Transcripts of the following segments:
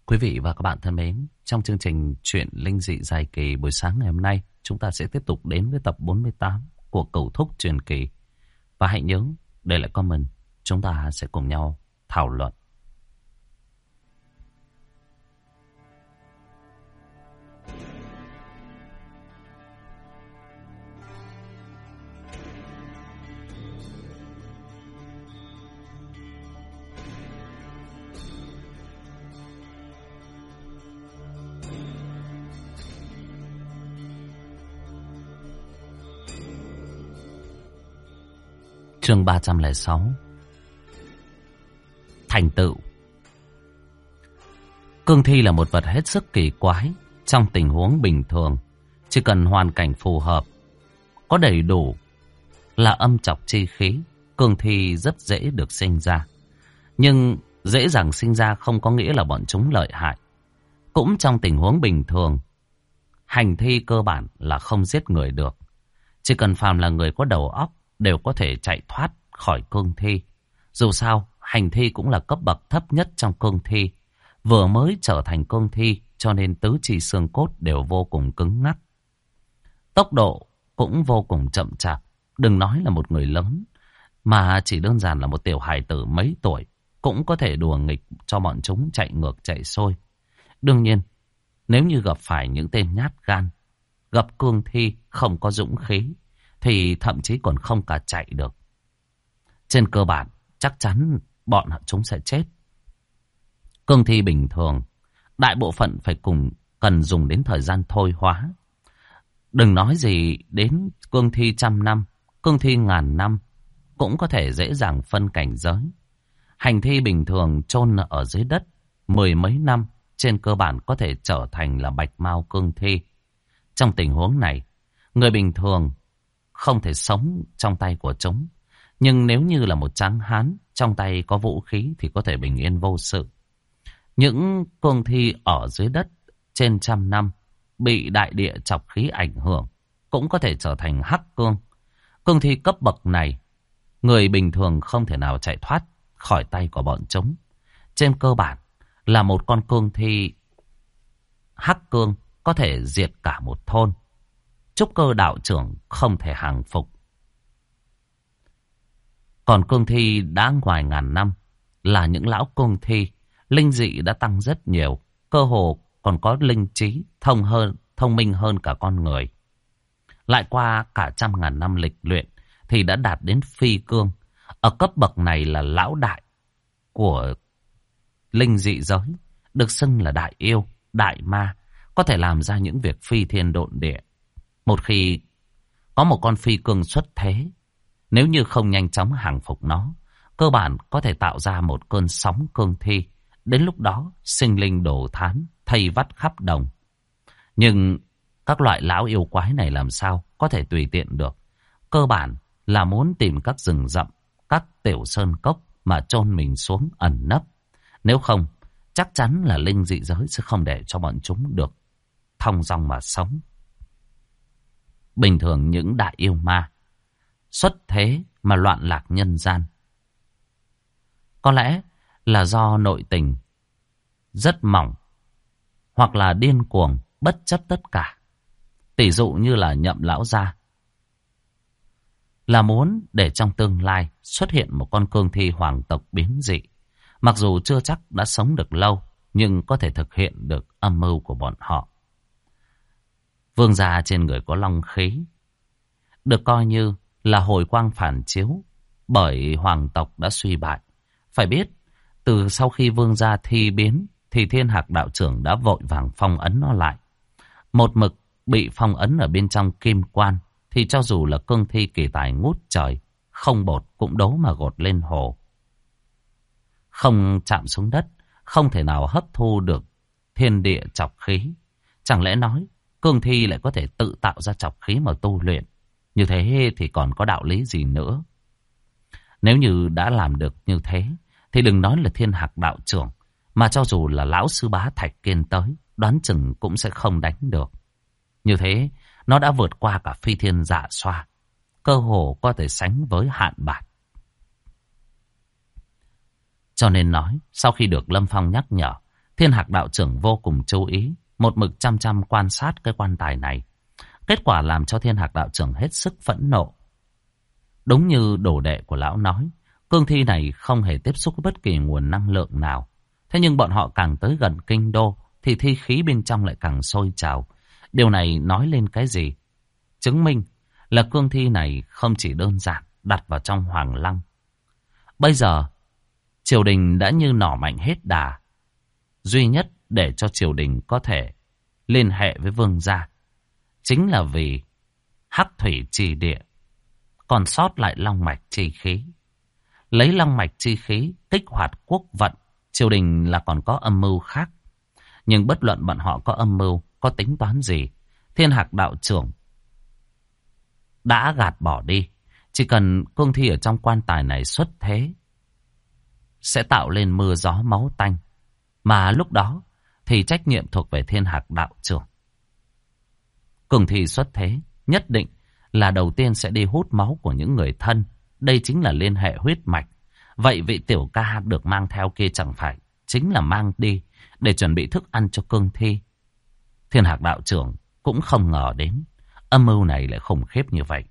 Quý vị và các bạn thân mến, trong chương trình Chuyện Linh Dị dài kỳ buổi sáng ngày hôm nay, chúng ta sẽ tiếp tục đến với tập 48 của Cửu Thúc Truyền Kỳ. Và hãy nhớ để lại comment, chúng ta sẽ cùng nhau thảo luận. Chương 306. Thành tựu. Cương thi là một vật hết sức kỳ quái. Trong tình huống bình thường, chỉ cần hoàn cảnh phù hợp, có đầy đủ là âm trọc chi khí, cương thi rất dễ được sinh ra. Nhưng dễ dàng sinh ra không có nghĩa là bọn chúng lợi hại. Cũng trong tình huống bình thường, hành thi cơ bản là không giết người được. Chỉ cần phàm là người có đầu óc đều có thể chạy thoát khỏi cương thi. Dù sao, hành thi cũng là cấp bậc thấp nhất trong cương thi. Vừa mới trở thành cương thi cho nên tứ chi xương cốt đều vô cùng cứng ngắc. Tốc độ cũng vô cùng chậm chạp. Đừng nói là một người lớn, mà chỉ đơn giản là một tiểu hài tử mấy tuổi cũng có thể đùa nghịch cho bọn chúng chạy ngược chạy xuôi. Đương nhiên, nếu như gặp phải những tên nhát gan, gặp cương thi không có dũng khí, thì thậm chí còn không cả chạy được. Trên cơ bản, chắc chắn bọn chúng sẽ chết. Cương thi bình thường, đại bộ phận phải cần dùng đến thời gian thôi hóa. Đừng nói gì đến cương thi 100 năm, cương thi 1000 năm cũng có thể dễ dàng phân cảnh giới. Hành thi bình thường chôn ở dưới đất 10 mấy năm, trên cơ bản có thể trở thành là bạch mao cương thi. Trong tình huống này, người bình thường không thể sống trong tay của chúng. Nhưng nếu như là một tráng hán trong tay có vũ khí thì có thể bình yên vô sự. Những cương thi ở dưới đất trên 100 năm bị đại địa chọc khí ảnh hưởng cũng có thể trở thành hắc cương. Cương thi cấp bậc này, người bình thường không thể nào chạy thoát khỏi tay của bọn chúng. Trên cơ bản là một con cương thi hắc cương có thể diệt cả một thôn. Trúc cơ đạo trưởng không thể hàng phục. Còn cương thi đã ngoài 1000 năm là những lão cương thi, linh dị đã tăng rất nhiều, cơ hồ còn có linh trí, thông minh hơn cả con người. Lại qua cả 100.000 năm lịch luyện thì đã đạt đến phi cương. Ở cấp bậc này là lão đại của linh dị giới, được xưng là đại yêu, đại ma, có thể làm ra những việc phi thiên độn địa. Một khi có một con phi cương xuất thế, nếu như không nhanh chóng hàng phục nó, cơ bản có thể tạo ra một cơn sóng cương thi. Đến lúc đó, sinh linh đổ thán, thây vắt khắp đồng. Nhưng các loại lão yêu quái này làm sao có thể tùy tiện được. Cơ bản là muốn tìm các rừng rậm, các tiểu sơn cốc mà chôn mình xuống ẩn nấp. Nếu không, chắc chắn là linh dị giới sẽ không để cho bọn chúng được thong dong mà sống. Bình thường những đại yêu ma xuất thế mà loạn lạc nhân gian, có lẽ là do nội tình rất mỏng, hoặc là điên cuồng bất chấp tất cả. Tỷ dụ như là Nhậm lão gia, là muốn để trong tương lai xuất hiện một con cương thi hoàng tộc biến dị. Mặc dù chưa chắc đã sống được lâu, nhưng có thể thực hiện được âm mưu của bọn họ. Vương gia trên người có long khí, được coi như là hồi quang phản chiếu, bởi hoàng tộc đã suy bại. Phải biết, từ sau khi vương gia thi biến, thì Thiên Hạc đạo trưởng đã vội vàng phong ấn nó lại. Một mực bị phong ấn ở bên trong kim quan, thì cho dù là cương thi kỳ tài ngút trời, không bột cũng đố mà gột lên hồ. Không chạm xuống đất, không thể nào hấp thu được thiên địa chọc khí. Chẳng lẽ nói cương thi lại có thể tự tạo ra chọc khí mà tu luyện? Như thế thì còn có đạo lý gì nữa? Nếu như đã làm được như thế, thì đừng nói là Thiên Hạc đạo trưởng, mà cho dù là lão sư bá Thạch Kiên tới, đoán chừng cũng sẽ không đánh được. Như thế, nó đã vượt qua cả phi thiên dạ xoa, cơ hồ có thể sánh với hạn bạc. Cho nên nói, sau khi được Lâm Phong nhắc nhở, Thiên Hạc đạo trưởng vô cùng chú ý, một mực chăm chăm quan sát cái quan tài này. Kết quả làm cho Thiên Hạc đạo trưởng hết sức phẫn nộ. Đúng như đồ đệ của lão nói, cương thi này không hề tiếp xúc với bất kỳ nguồn năng lượng nào. Thế nhưng bọn họ càng tới gần kinh đô thì thi khí bên trong lại càng sôi trào. Điều này nói lên cái gì? Chứng minh là cương thi này không chỉ đơn giản đặt vào trong hoàng lăng. Bây giờ triều đình đã như nỏ mạnh hết đà. Duy nhất để cho triều đình có thể liên hệ với vương gia chính là vì hắc thủy trì địa, còn sót lại long mạch chi khí. Lấy long mạch chi khí kích hoạt quốc vận, triều đình là còn có âm mưu khác. Nhưng bất luận bọn họ có âm mưu, có tính toán gì, Thiên Hạc đạo trưởng đã gạt bỏ đi. Chỉ cần cương thi ở trong quan tài này xuất thế, sẽ tạo lên mưa gió máu tanh. Mà lúc đó thì trách nhiệm thuộc về Thiên Hạc đạo trưởng. Cương thi xuất thế nhất định là đầu tiên sẽ đi hút máu của những người thân. Đây chính là liên hệ huyết mạch. Vậy vị tiểu ca được mang theo kia chẳng phải chính là mang đi để chuẩn bị thức ăn cho cương thi. Thiên Hạc đạo trưởng cũng không ngờ đến âm mưu này lại khủng khiếp như vậy.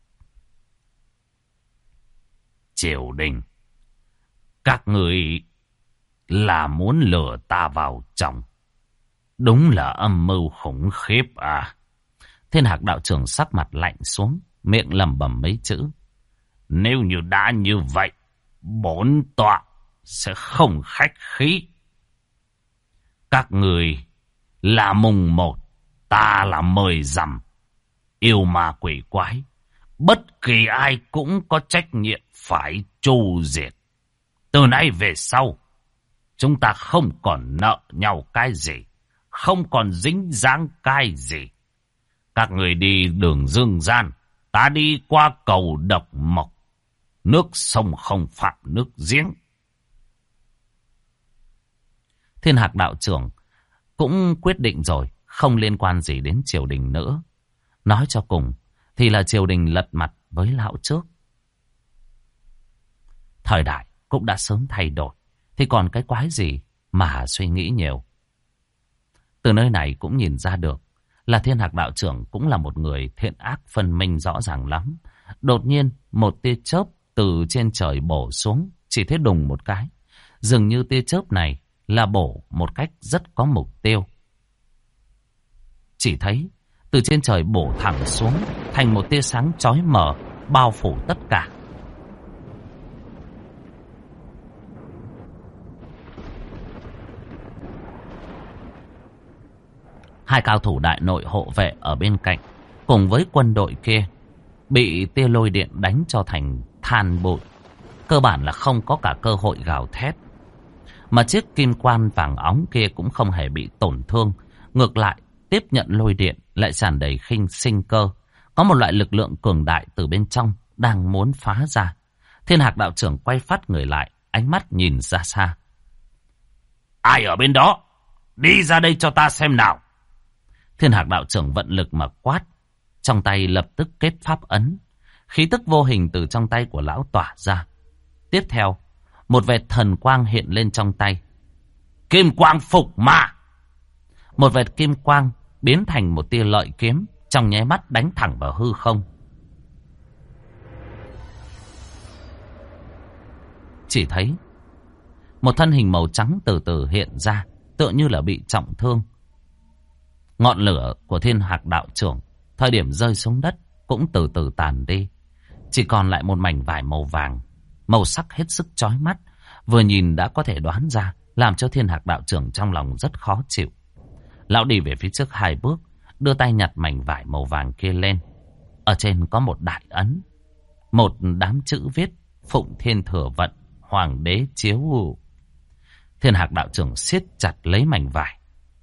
Triều đình, các người là muốn lừa ta vào trong. Đúng là âm mưu khủng khiếp à. Thiên Hạc đạo trưởng sắc mặt lạnh xuống, miệng lẩm bẩm mấy chữ. Nếu như đã như vậy, bổn tọa sẽ không khách khí. Các người là mùng 1, ta là 10 rằm. Yêu ma quỷ quái, bất kỳ ai cũng có trách nhiệm phải tru diệt. Từ nay về sau, chúng ta không còn nợ nhau cái gì, không còn dính dáng cái gì. Các người đi đường dương gian, ta đi qua cầu độc mộc. Nước sông không phạm nước giếng. Thiên Hạc đạo trưởng cũng quyết định rồi, không liên quan gì đến triều đình nữa. Nói cho cùng thì là triều đình lật mặt với lão trước. Thời đại cũng đã sớm thay đổi, thì còn cái quái gì mà suy nghĩ nhiều. Từ nơi này cũng nhìn ra được là Thiên Hạc đạo trưởng cũng là một người thiện ác phân minh rõ ràng lắm. Đột nhiên một tia chớp từ trên trời bổ xuống, chỉ thấy đùng một cái. Dường như tia chớp này là bổ một cách rất có mục tiêu. Chỉ thấy từ trên trời bổ thẳng xuống thành một tia sáng chói mờ bao phủ tất cả. Hai cao thủ đại nội hộ vệ ở bên cạnh cùng với quân đội kia bị tia lôi điện đánh cho thành than bụi. Cơ bản là không có cả cơ hội gào thét. Mà chiếc kim quan vàng óng kia cũng không hề bị tổn thương. Ngược lại, tiếp nhận lôi điện lại tràn đầy sinh cơ. Có một loại lực lượng cường đại từ bên trong đang muốn phá ra. Thiên Hạc đạo trưởng quay phát người lại, ánh mắt nhìn ra xa. Ai ở bên đó? Đi ra đây cho ta xem nào. Thiên Hạc đạo trưởng vận lực mà quát. Trong tay lập tức kết pháp ấn. Khí tức vô hình từ trong tay của lão tỏa ra. Tiếp theo, một vệt thần quang hiện lên trong tay. Kim quang phục ma. Một vệt kim quang biến thành một tia lợi kiếm, trong nháy mắt đánh thẳng vào hư không. Chỉ thấy một thân hình màu trắng từ từ hiện ra, tựa như là bị trọng thương. Ngọn lửa của Thiên Hạc đạo trưởng thời điểm rơi xuống đất cũng từ từ tàn đi. Chỉ còn lại một mảnh vải màu vàng, màu sắc hết sức chói mắt. Vừa nhìn đã có thể đoán ra, làm cho Thiên Hạc đạo trưởng trong lòng rất khó chịu. Lão đi về phía trước 2 bước, đưa tay nhặt mảnh vải màu vàng kia lên. Ở trên có một đại ấn, một đám chữ viết Phụng Thiên Thừa Vận, Hoàng đế chiếu. Thiên Hạc đạo trưởng siết chặt lấy mảnh vải.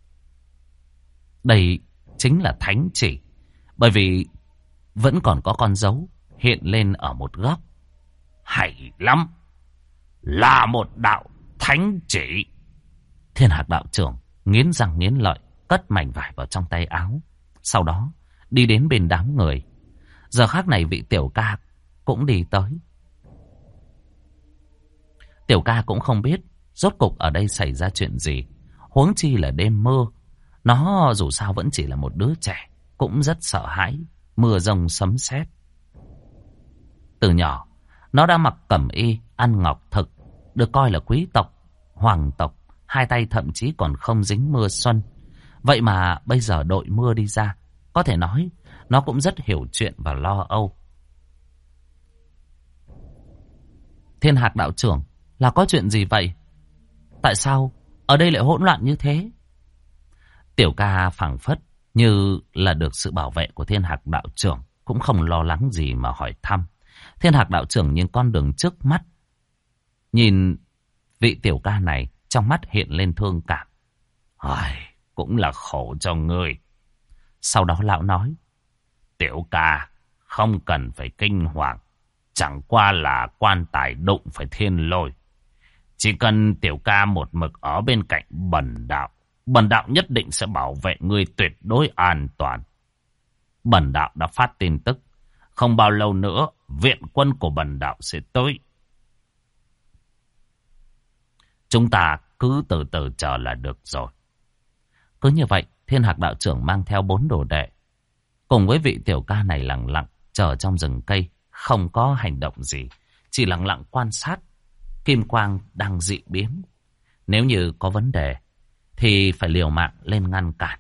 Đây chính là thánh chỉ, bởi vì vẫn còn có con dấu hiện lên ở một góc. Hay lắm, là một đạo thánh chỉ. Thiên Hạc đạo trưởng nghiến răng nghiến lợi, cất mảnh vải vào trong tay áo. Sau đó đi đến bên đám người. Giờ khác này vị tiểu ca cũng đi tới. Tiểu ca cũng không biết rốt cục ở đây xảy ra chuyện gì. Huống chi là đêm mưa. Nó dù sao vẫn chỉ là một đứa trẻ, cũng rất sợ hãi mưa giông sấm sét. Từ nhỏ, nó đã mặc cẩm y, ăn ngọc thực, được coi là quý tộc, hoàng tộc, hai tay thậm chí còn không dính mưa xuân. Vậy mà bây giờ đội mưa đi ra, có thể nói nó cũng rất hiểu chuyện và lo âu. Thiên Hạc đạo trưởng, là có chuyện gì vậy? Tại sao ở đây lại hỗn loạn như thế? Tiểu ca phảng phất như là được sự bảo vệ của Thiên Hạc đạo trưởng, cũng không lo lắng gì mà hỏi thăm. Thiên Hạc đạo trưởng nhìn con đường trước mắt, nhìn vị tiểu ca này, trong mắt hiện lên thương cảm. Cũng là khổ cho ngươi. Sau đó lão nói, tiểu ca không cần phải kinh hoàng, chẳng qua là quan tài đụng phải thiên lôi. Chỉ cần tiểu ca một mực ở bên cạnh bần đạo nhất định sẽ bảo vệ ngươi tuyệt đối an toàn. Bần đạo đã phát tin tức, không bao lâu nữa viện quân của bần đạo sẽ tới. Chúng ta cứ từ từ chờ là được rồi. Cứ như vậy, Thiên Hạc đạo trưởng mang theo 4 đồ đệ, cùng với vị tiểu ca này lặng lặng chờ trong rừng cây, không có hành động gì, chỉ lặng lặng quan sát kim quang đang dị biến. Nếu như có vấn đề thì phải liều mạng lên ngăn cản.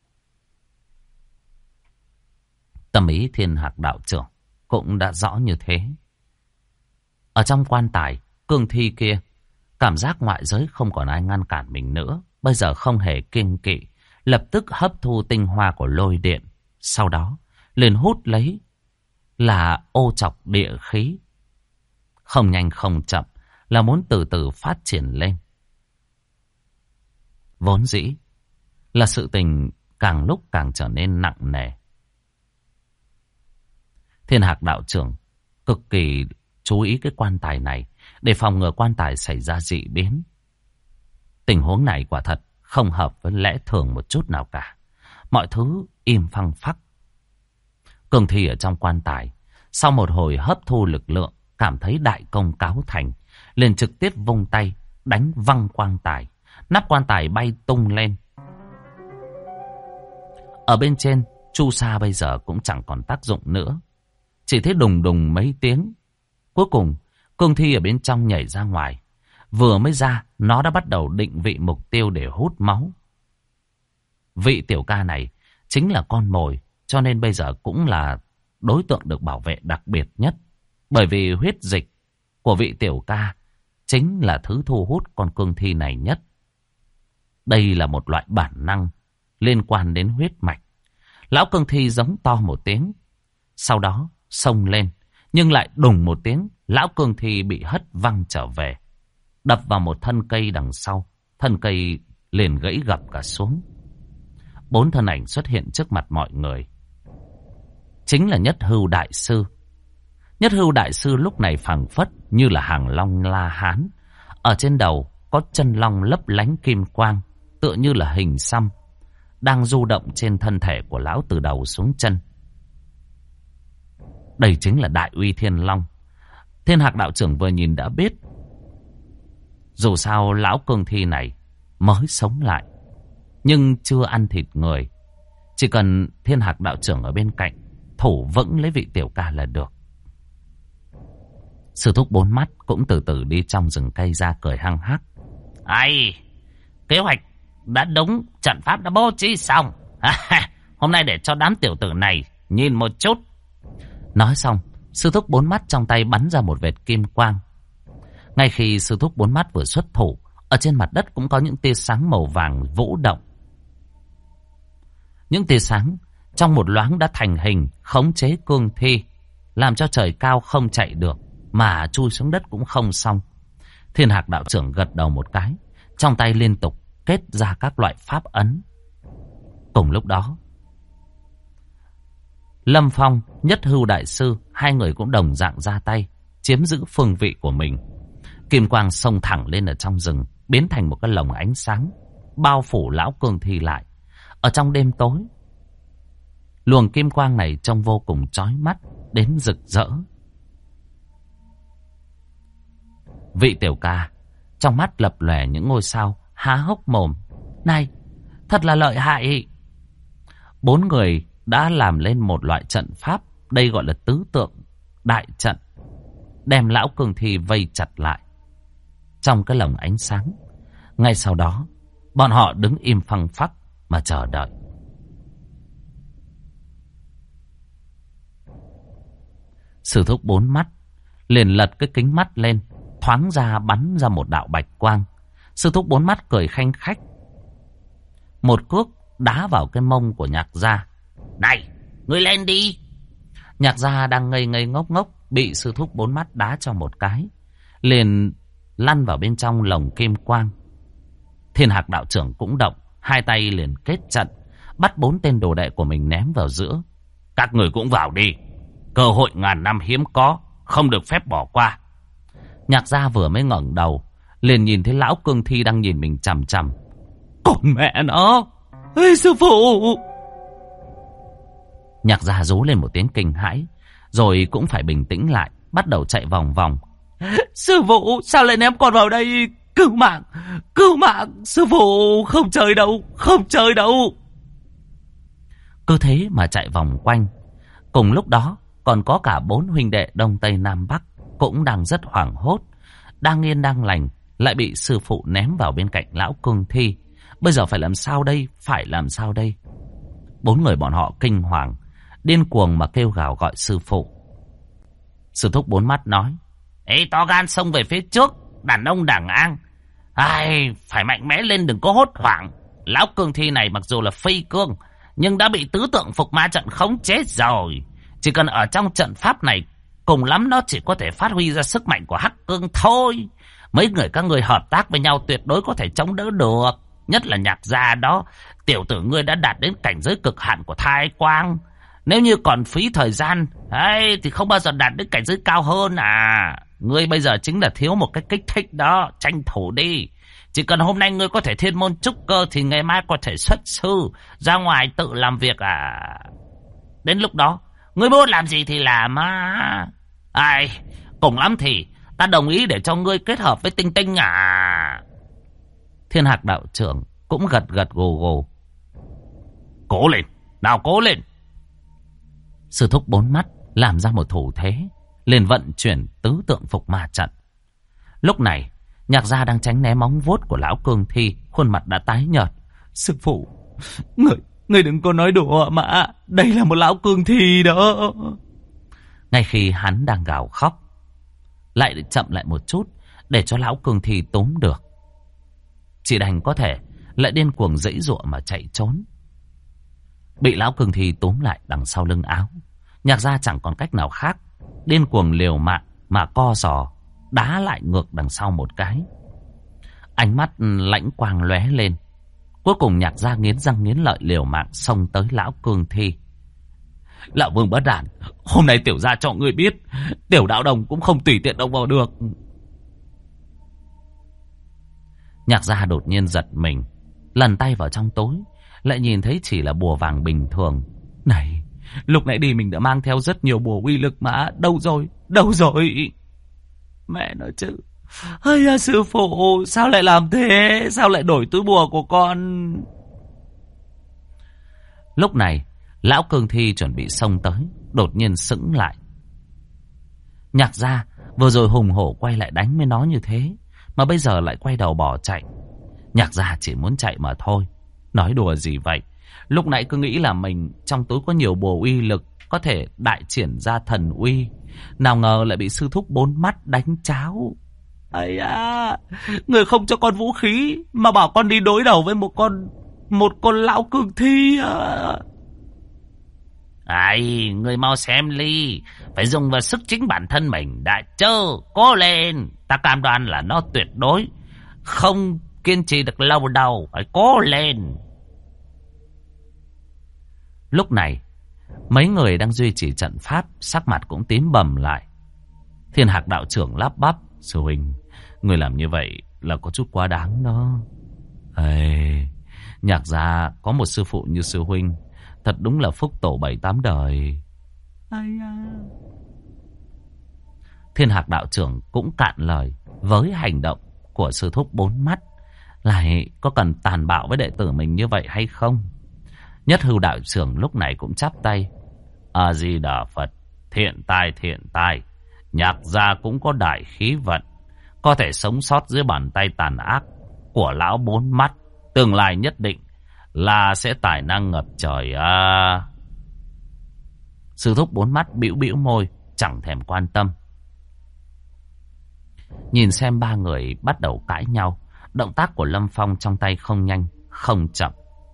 Tâm ý Thiên Hạc đạo trưởng cũng đã rõ như thế. Ở trong quan tài cương thi kia, cảm giác ngoại giới không còn ai ngăn cản mình nữa. Bây giờ không hề kiêng kỵ, lập tức hấp thu tinh hoa của lôi điện. Sau đó liền hút lấy là ô trọc địa khí. Không nhanh không chậm, là muốn từ từ phát triển lên. Vốn dĩ là sự tình càng lúc càng trở nên nặng nề. Thiên Hạc đạo trưởng cực kỳ chú ý cái quan tài này, để phòng ngừa quan tài xảy ra dị biến. Tình huống này quả thật không hợp với lẽ thường một chút nào cả. Mọi thứ im phăng phắc. Cường thi ở trong quan tài, sau một hồi hấp thu lực lượng, cảm thấy đại công cáo thành, liền trực tiếp vung tay đánh văng quan tài. Nắp quan tài bay tung lên. Ở bên trên, chu sa bây giờ cũng chẳng còn tác dụng nữa, chỉ thấy đùng đùng mấy tiếng. Cuối cùng cương thi ở bên trong nhảy ra ngoài. Vừa mới ra, nó đã bắt đầu định vị mục tiêu để hút máu. Vị tiểu ca này chính là con mồi, cho nên bây giờ cũng là đối tượng được bảo vệ đặc biệt nhất. Bởi vì huyết dịch của vị tiểu ca chính là thứ thu hút con cương thi này nhất. Đây là một loại bản năng liên quan đến huyết mạch. Lão cương thi giống to một tiếng, sau đó xông lên, nhưng lại đùng một tiếng, lão cương thi bị hất văng trở về, đập vào một thân cây đằng sau. Thân cây liền gãy gập cả xuống. 4 thân ảnh xuất hiện trước mặt mọi người, chính là Nhất Hưu đại sư. Nhất Hưu đại sư lúc này phảng phất như là hàng long La Hán. Ở trên đầu có chân long lấp lánh kim quang, tựa như là hình xăm, đang du động trên thân thể của lão từ đầu xuống chân. Đây chính là Đại Uy Thiên Long. Thiên Hạc đạo trưởng vừa nhìn đã biết, dù sao lão cương thi này mới sống lại, nhưng chưa ăn thịt người. Chỉ cần Thiên Hạc đạo trưởng ở bên cạnh thủ vững lấy vị tiểu ca là được. Sư thúc 4 mắt cũng từ từ đi trong rừng cây ra, cười hăng hắc. Kế hoạch đã đúng, trận pháp đã bố trí xong. Hôm nay để cho đám tiểu tử này nhìn một chút. Nói xong, sư thúc 4 mắt trong tay bắn ra một vệt kim quang. Ngay khi sư thúc 4 mắt vừa xuất thủ, ở trên mặt đất cũng có những tia sáng màu vàng vũ động. Những tia sáng trong một loáng đã thành hình khống chế cương thi, làm cho trời cao không chạy được, mà chui xuống đất cũng không xong. Thiên Hạc đạo trưởng gật đầu một cái, trong tay liên tục kết ra các loại pháp ấn. Cùng lúc đó, Lâm Phong, Nhất Hưu đại sư, hai người cũng đồng dạng ra tay, chiếm giữ phương vị của mình. Kim quang xông thẳng lên ở trong rừng, biến thành một cái lồng ánh sáng, bao phủ lão cương thi lại. Ở trong đêm tối, luồng kim quang này trông vô cùng chói mắt đến rực rỡ. Vị tiểu ca trong mắt lập lòe những ngôi sao, há hốc mồm, Này, thật là lợi hại. Bốn người đã làm lên một loại trận pháp, đây gọi là tứ tượng đại trận, đem lão cương thi vây chặt lại trong cái lồng ánh sáng. Ngay sau đó, bọn họ đứng im phăng phắc mà chờ đợi. Sư thúc bốn mắt liền lật cái kính mắt lên, thoáng ra bắn ra một đạo bạch quang. Sư thúc bốn mắt cười khanh khách, một cước đá vào cái mông của Nhạc Gia. Này, ngươi lên đi. Nhạc Gia đang ngây ngây ngốc ngốc, bị sư thúc bốn mắt đá cho một cái, liền lăn vào bên trong lồng kim quang. Thiên Hạc đạo trưởng cũng động, hai tay liền kết trận, bắt 4 tên đồ đệ của mình ném vào giữa. Các người cũng vào đi, cơ hội ngàn năm hiếm có, không được phép bỏ qua. Nhạc Gia vừa mới ngẩng đầu, liền nhìn thấy lão cương thi đang nhìn mình chằm chằm. Con mẹ nó! Ê, sư phụ! Nhạc Gia rú lên một tiếng kinh hãi, rồi cũng phải bình tĩnh lại, bắt đầu chạy vòng vòng. Sư phụ, sao lại ném con vào đây? Cứu mạng! Cứu mạng! Sư phụ, không chơi đâu! Không chơi đâu! Cứ thế mà chạy vòng quanh. Cùng lúc đó, còn có cả 4 huynh đệ Đông Tây Nam Bắc cũng đang rất hoảng hốt. Đang yên đang lành, lại bị sư phụ ném vào bên cạnh lão cương thi. Bây giờ phải làm sao đây? Phải làm sao đây? 4 người bọn họ kinh hoàng, điên cuồng mà kêu gào gọi sư phụ. Sư thúc bốn mắt nói: Ê, to gan xông về phía trước, đàn ông đàng an. Ai, phải mạnh mẽ lên, đừng có hốt hoảng. Lão cương thi này mặc dù là phi cương, nhưng đã bị tứ tượng phục ma trận khống chế rồi. Chỉ cần ở trong trận pháp này, cùng lắm nó chỉ có thể phát huy ra sức mạnh của hắc cương thôi. Mấy người các người hợp tác với nhau tuyệt đối có thể chống đỡ được. Nhất là Nhạc Gia đó, tiểu tử ngươi đã đạt đến cảnh giới cực hạn của thai quang. Nếu như còn phí thời gian ấy, thì không bao giờ đạt đến cảnh giới cao hơn à. Ngươi bây giờ chính là thiếu một cái kích thích đó, tranh thủ đi. Chỉ cần hôm nay ngươi có thể thiên môn trúc cơ, thì ngày mai có thể xuất sư ra ngoài tự làm việc à. Đến lúc đó ngươi muốn làm gì thì làm á. Ai, cùng lắm thì ta đồng ý để cho ngươi kết hợp với Tinh Tinh à. Thiên Hạc đạo trưởng cũng gật gật gù gù. Cố lên, nào cố lên. Sư thúc bốn mắt làm ra một thủ thế, liền vận chuyển tứ tượng phục ma trận. Lúc này, Nhạc Gia đang tránh né móng vuốt của lão cương thi, khuôn mặt đã tái nhợt. Sư phụ, người đừng có nói đùa mà, đây là một lão cương thi đó. Ngay khi hắn đang gào khóc, lại chậm lại một chút để cho lão cương thi túm được. Chỉ đành có thể lại điên cuồng giãy giụa mà chạy trốn. Bị lão cương thi túm lại đằng sau lưng áo, Nhạc Gia chẳng còn cách nào khác, điên cuồng liều mạng mà co giò đá lại ngược đằng sau một cái. Ánh mắt lãnh quang lóe lên. Cuối cùng Nhạc Gia nghiến răng nghiến lợi liều mạng xông tới lão cương thi. Lão Vương bất đản, hôm nay tiểu gia cho ngươi biết, tiểu đạo đồng cũng không tùy tiện động vào được. Nhạc Gia đột nhiên giật mình, lần tay vào trong tối, lại nhìn thấy chỉ là bùa vàng bình thường. Này, lúc nãy đi mình đã mang theo rất nhiều bùa uy lực mà, đâu rồi, đâu rồi? Mẹ nói chứ, ây da, sư phụ, sao lại làm thế? Sao lại đổi túi bùa của con? Lúc này, lão cương thi chuẩn bị xông tới, đột nhiên sững lại. Nhạc Gia vừa rồi hùng hổ quay lại đánh với nó như thế, mà bây giờ lại quay đầu bỏ chạy. Nhạc Gia chỉ muốn chạy mà thôi. Nói đùa gì vậy? Lúc nãy cứ nghĩ là mình trong túi có nhiều bùa uy lực, có thể đại triển ra thần uy. Nào ngờ lại bị sư thúc bốn mắt đánh cháo. Ây à, người không cho con vũ khí mà bảo con đi đối đầu với một con lão cương thi à. Ai, người mau xem đi, phải dùng vào sức chính bản thân mình đã chơ. Cố lên, ta cam đoan là nó tuyệt đối không kiên trì được lâu đâu. Phải cố lên. Lúc này, mấy người đang duy trì trận pháp sắc mặt cũng tím bầm lại. Thiên Hạc đạo trưởng lắp bắp: Sư huynh, người làm như vậy là có chút quá đáng đó. Ê, Nhạc Gia có một sư phụ như sư huynh, thật đúng là phúc tổ 7-8 đời. Ai à. Thiên Hạc đạo trưởng cũng cạn lời với hành động của sư thúc bốn mắt. lại có cần tàn bạo với đệ tử mình như vậy hay không? Nhất Hưu đạo trưởng lúc này cũng chắp tay. A Di Đà Phật, thiện tai, Nhạc gia cũng có đại khí vận, có thể sống sót dưới bàn tay tàn ác của lão bốn mắt, tương lai nhất định là sẽ tài năng ngập trời à. Sư thúc bốn mắt bĩu bĩu môi, chẳng thèm quan tâm. Nhìn xem ba người bắt đầu cãi nhau, động tác của Lâm Phong trong tay không nhanh, không chậm.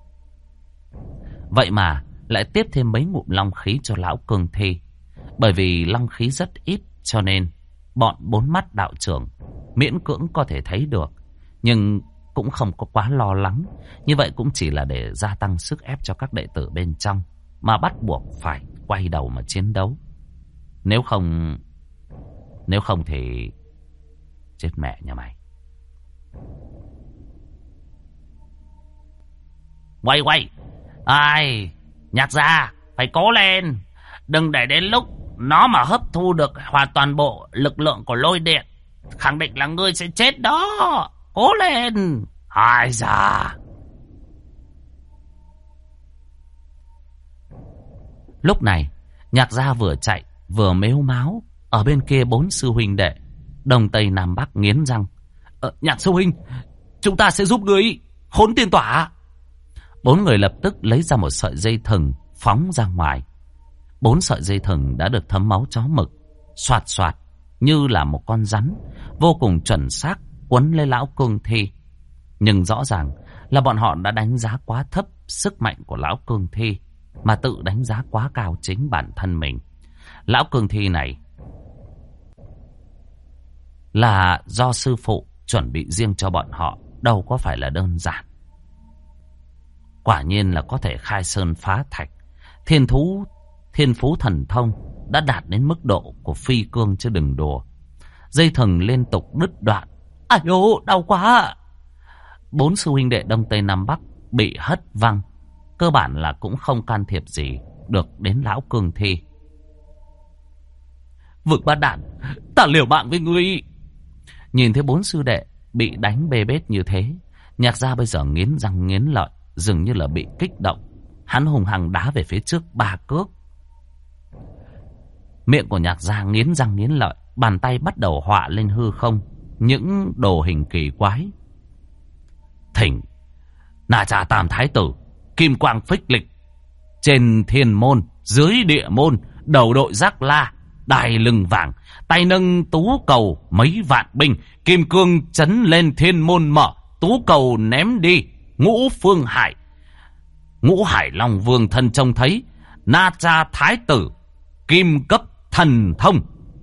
Vậy mà lại tiếp thêm mấy ngụm long khí cho lão cương thi. Bởi vì long khí rất ít, cho nên bọn bốn mắt đạo trưởng miễn cưỡng có thể thấy được, nhưng cũng không có quá lo lắng. Như vậy cũng chỉ là để gia tăng sức ép cho các đệ tử bên trong, mà bắt buộc phải quay đầu mà chiến đấu. Nếu không thì chết mẹ nhà mày. Quay ai, Nhạc gia phải cố lên, đừng để đến lúc nó mà hấp thu được hoàn toàn bộ lực lượng của lôi điện, khẳng định là ngươi sẽ chết đó. Cố lên. Ai da. Lúc này Nhạc gia vừa chạy vừa mếu máo. Ở bên kia bốn sư huynh đệ Đông Tây Nam Bắc nghiến răng. Nhạc sư huynh, chúng ta sẽ giúp ngươi, Khốn Tiên Tỏa. Bốn người lập tức lấy ra một sợi dây thừng phóng ra ngoài. 4 sợi dây thừng đã được thấm máu chó mực, xoạt xoạt như là một con rắn, vô cùng chuẩn xác quấn lấy lão cương thi. Nhưng rõ ràng là bọn họ đã đánh giá quá thấp sức mạnh của lão cương thi, mà tự đánh giá quá cao chính bản thân mình. Lão cương thi này là do sư phụ chuẩn bị riêng cho bọn họ, đâu có phải là đơn giản. Quả nhiên là có thể khai sơn phá thạch, thiên phú thần thông đã đạt đến mức độ của phi cương chứ đừng đùa. Dây thừng liên tục đứt đoạn. Ai ô, đau quá. 4 sư huynh đệ Đông Tây Nam Bắc bị hất văng, cơ bản là cũng không can thiệp gì được đến lão cương thi. Vực Bát Đản, ta liều mạng với ngươi. Nhìn thấy 4 sư đệ bị đánh bê bết như thế, Nhạc gia bây giờ nghiến răng nghiến lợi, dường như là bị kích động. Hắn hùng hăng đá về phía trước 3 cước. Miệng của Nhạc gia nghiến răng nghiến lợi, bàn tay bắt đầu họa lên hư không những đồ hình kỳ quái. Thỉnh Na Cha Tam Thái Tử, kim quang phích lịch, trên thiên môn, dưới địa môn, đầu đội giác la, đài lưng vàng, tay nâng tú cầu mấy vạn binh, kim cương chấn lên thiên môn mở, tú cầu ném đi ngũ phương hải. Ngũ Hải Long Vương thân trông thấy, Na Cha Thái Tử, kim cấp thần thông.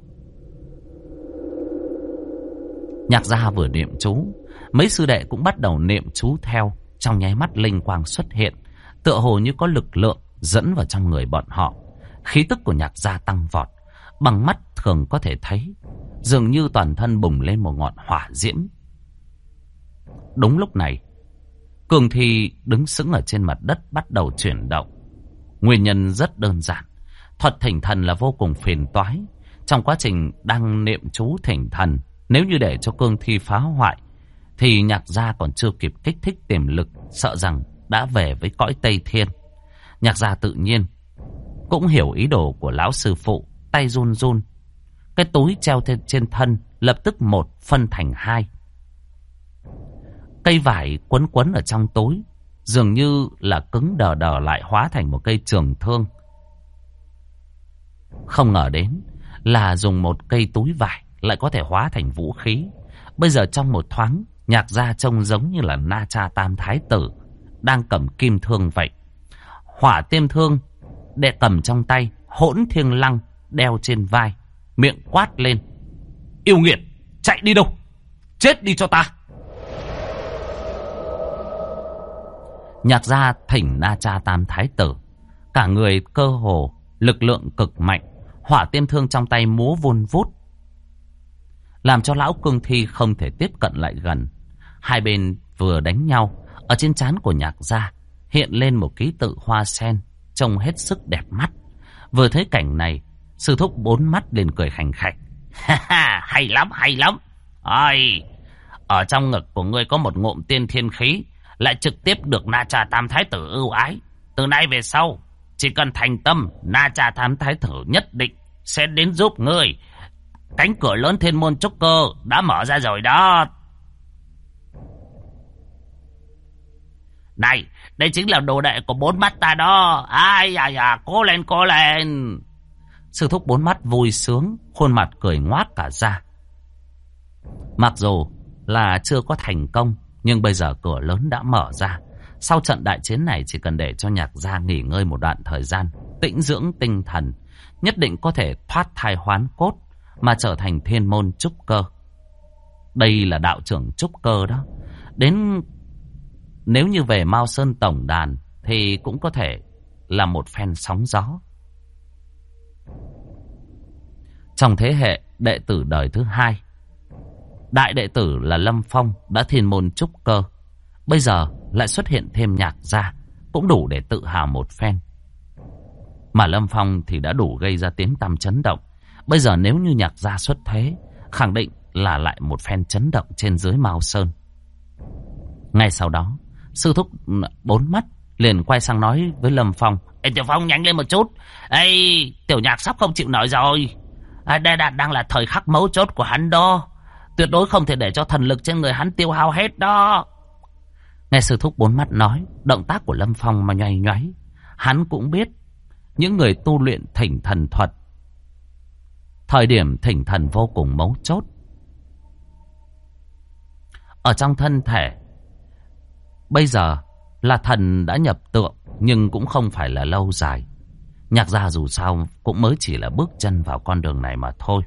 Nhạc gia vừa niệm chú, mấy sư đệ cũng bắt đầu niệm chú theo. Trong nháy mắt linh quang xuất hiện, tựa hồ như có lực lượng dẫn vào trong người bọn họ. Khí tức của Nhạc gia tăng vọt, bằng mắt thường có thể thấy, dường như toàn thân bùng lên một ngọn hỏa diễm. Đúng lúc này, cương thi đứng sững ở trên mặt đất bắt đầu chuyển động. Nguyên nhân rất đơn giản, thuật thỉnh thần là vô cùng phiền toái. Trong quá trình đang niệm chú thỉnh thần, nếu như để cho cương thi phá hoại, thì Nhạc gia còn chưa kịp kích thích tiềm lực, sợ rằng đã về với cõi Tây Thiên. Nhạc gia tự nhiên cũng hiểu ý đồ của lão sư phụ, tay run run. Cái túi treo trên thân lập tức một phân thành 2. Cây vải quấn quấn ở trong túi dường như là cứng đờ đờ lại hóa thành một cây trường thương. Không ngờ đến là dùng một cây túi vải lại có thể hóa thành vũ khí. Bây giờ trong một thoáng, Nhạc gia trông giống như là Na Cha Tam Thái Tử đang cầm kim thương vậy. Hỏa tiêm thương để cầm trong tay, Hỗn Thiên Lăng đeo trên vai, miệng quát lên: Yêu nghiệt, chạy đi đâu? Chết đi cho ta! Nhạc gia thỉnh Na Cha Tam Thái Tử, cả người cơ hồ lực lượng cực mạnh, hỏa tiêm thương trong tay múa vun vút, làm cho lão cương thi không thể tiếp cận lại gần. Hai bên vừa đánh nhau, ở trên trán của Nhạc gia hiện lên một ký tự hoa sen, trông hết sức đẹp mắt. Vừa thấy cảnh này, sư thúc 4 mắt lên cười khành khạch. Hay lắm, hay lắm. Ôi, Ở trong ngực của ngươi có một ngụm tiên thiên khí, lại trực tiếp được Na Cha Tam Thái Tử ưu ái. Từ nay về sau, chỉ cần thành tâm, Na Cha Tam Thái Tử nhất định sẽ đến giúp ngươi. Cánh cửa lớn thiên môn trúc cơ đã mở ra rồi đó. Này, đây chính là đồ đệ của bốn mắt ta đó. Ai à, cố lên, cố lên. Sư thúc bốn mắt vui sướng, khuôn mặt cười ngoác cả ra. Mặc dù là chưa có thành công, nhưng bây giờ cửa lớn đã mở ra. Sau trận đại chiến này chỉ cần để cho Nhạc gia nghỉ ngơi một đoạn thời gian, tĩnh dưỡng tinh thần, nhất định có thể thoát thai hoán cốt mà trở thành thiên môn trúc cơ. Đây là đạo trưởng trúc cơ đó. Đến nếu như về Mao Sơn tổng đàn thì cũng có thể là một phen sóng gió. Trong thế hệ đệ tử đời thứ hai, đại đệ tử là Lâm Phong đã thiên môn trúc cơ. Bây giờ lại xuất hiện thêm Nhạc gia, cũng đủ để tự hào một phen. Mà Lâm Phong thì đã đủ gây ra tiếng tăm chấn động. Bây giờ nếu như Nhạc gia xuất thế, khẳng định là lại một phen chấn động trên dưới Mao Sơn. Ngay sau đó, sư thúc bốn mắt liền quay sang nói với Lâm Phong: Ê Tiểu Phong, nhanh lên một chút. Ê, Tiểu Nhạc sắp không chịu nổi rồi. Đây đang là thời khắc mấu chốt của hắn đó. Tuyệt đối không thể để cho thần lực trên người hắn tiêu hao hết đó. Nghe sư thúc bốn mắt nói, động tác của Lâm Phong mà nhoay nhoáy. Hắn cũng biết những người tu luyện thỉnh thần thuật, thời điểm thỉnh thần vô cùng mấu chốt. Ở trong thân thể bây giờ là thần đã nhập tượng, nhưng cũng không phải là lâu dài. Nhạc gia dù sao cũng mới chỉ là bước chân vào con đường này mà thôi.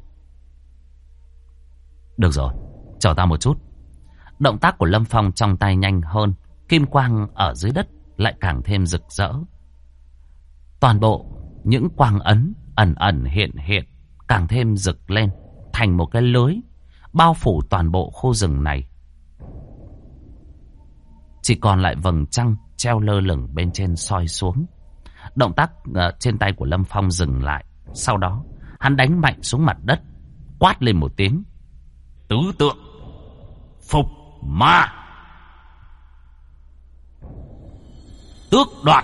Được rồi, chờ ta một chút. Động tác của Lâm Phong trong tay nhanh hơn, kim quang ở dưới đất lại càng thêm rực rỡ. Toàn bộ những quang ấn ẩn ẩn hiện hiện càng thêm rực lên, thành một cái lưới bao phủ toàn bộ khu rừng này. Chỉ còn lại vầng trăng treo lơ lửng bên trên soi xuống. Động tác trên tay của Lâm Phong dừng lại. Sau đó hắn đánh mạnh xuống mặt đất, quát lên một tiếng: Tứ tượng phục ma, tước đoạt.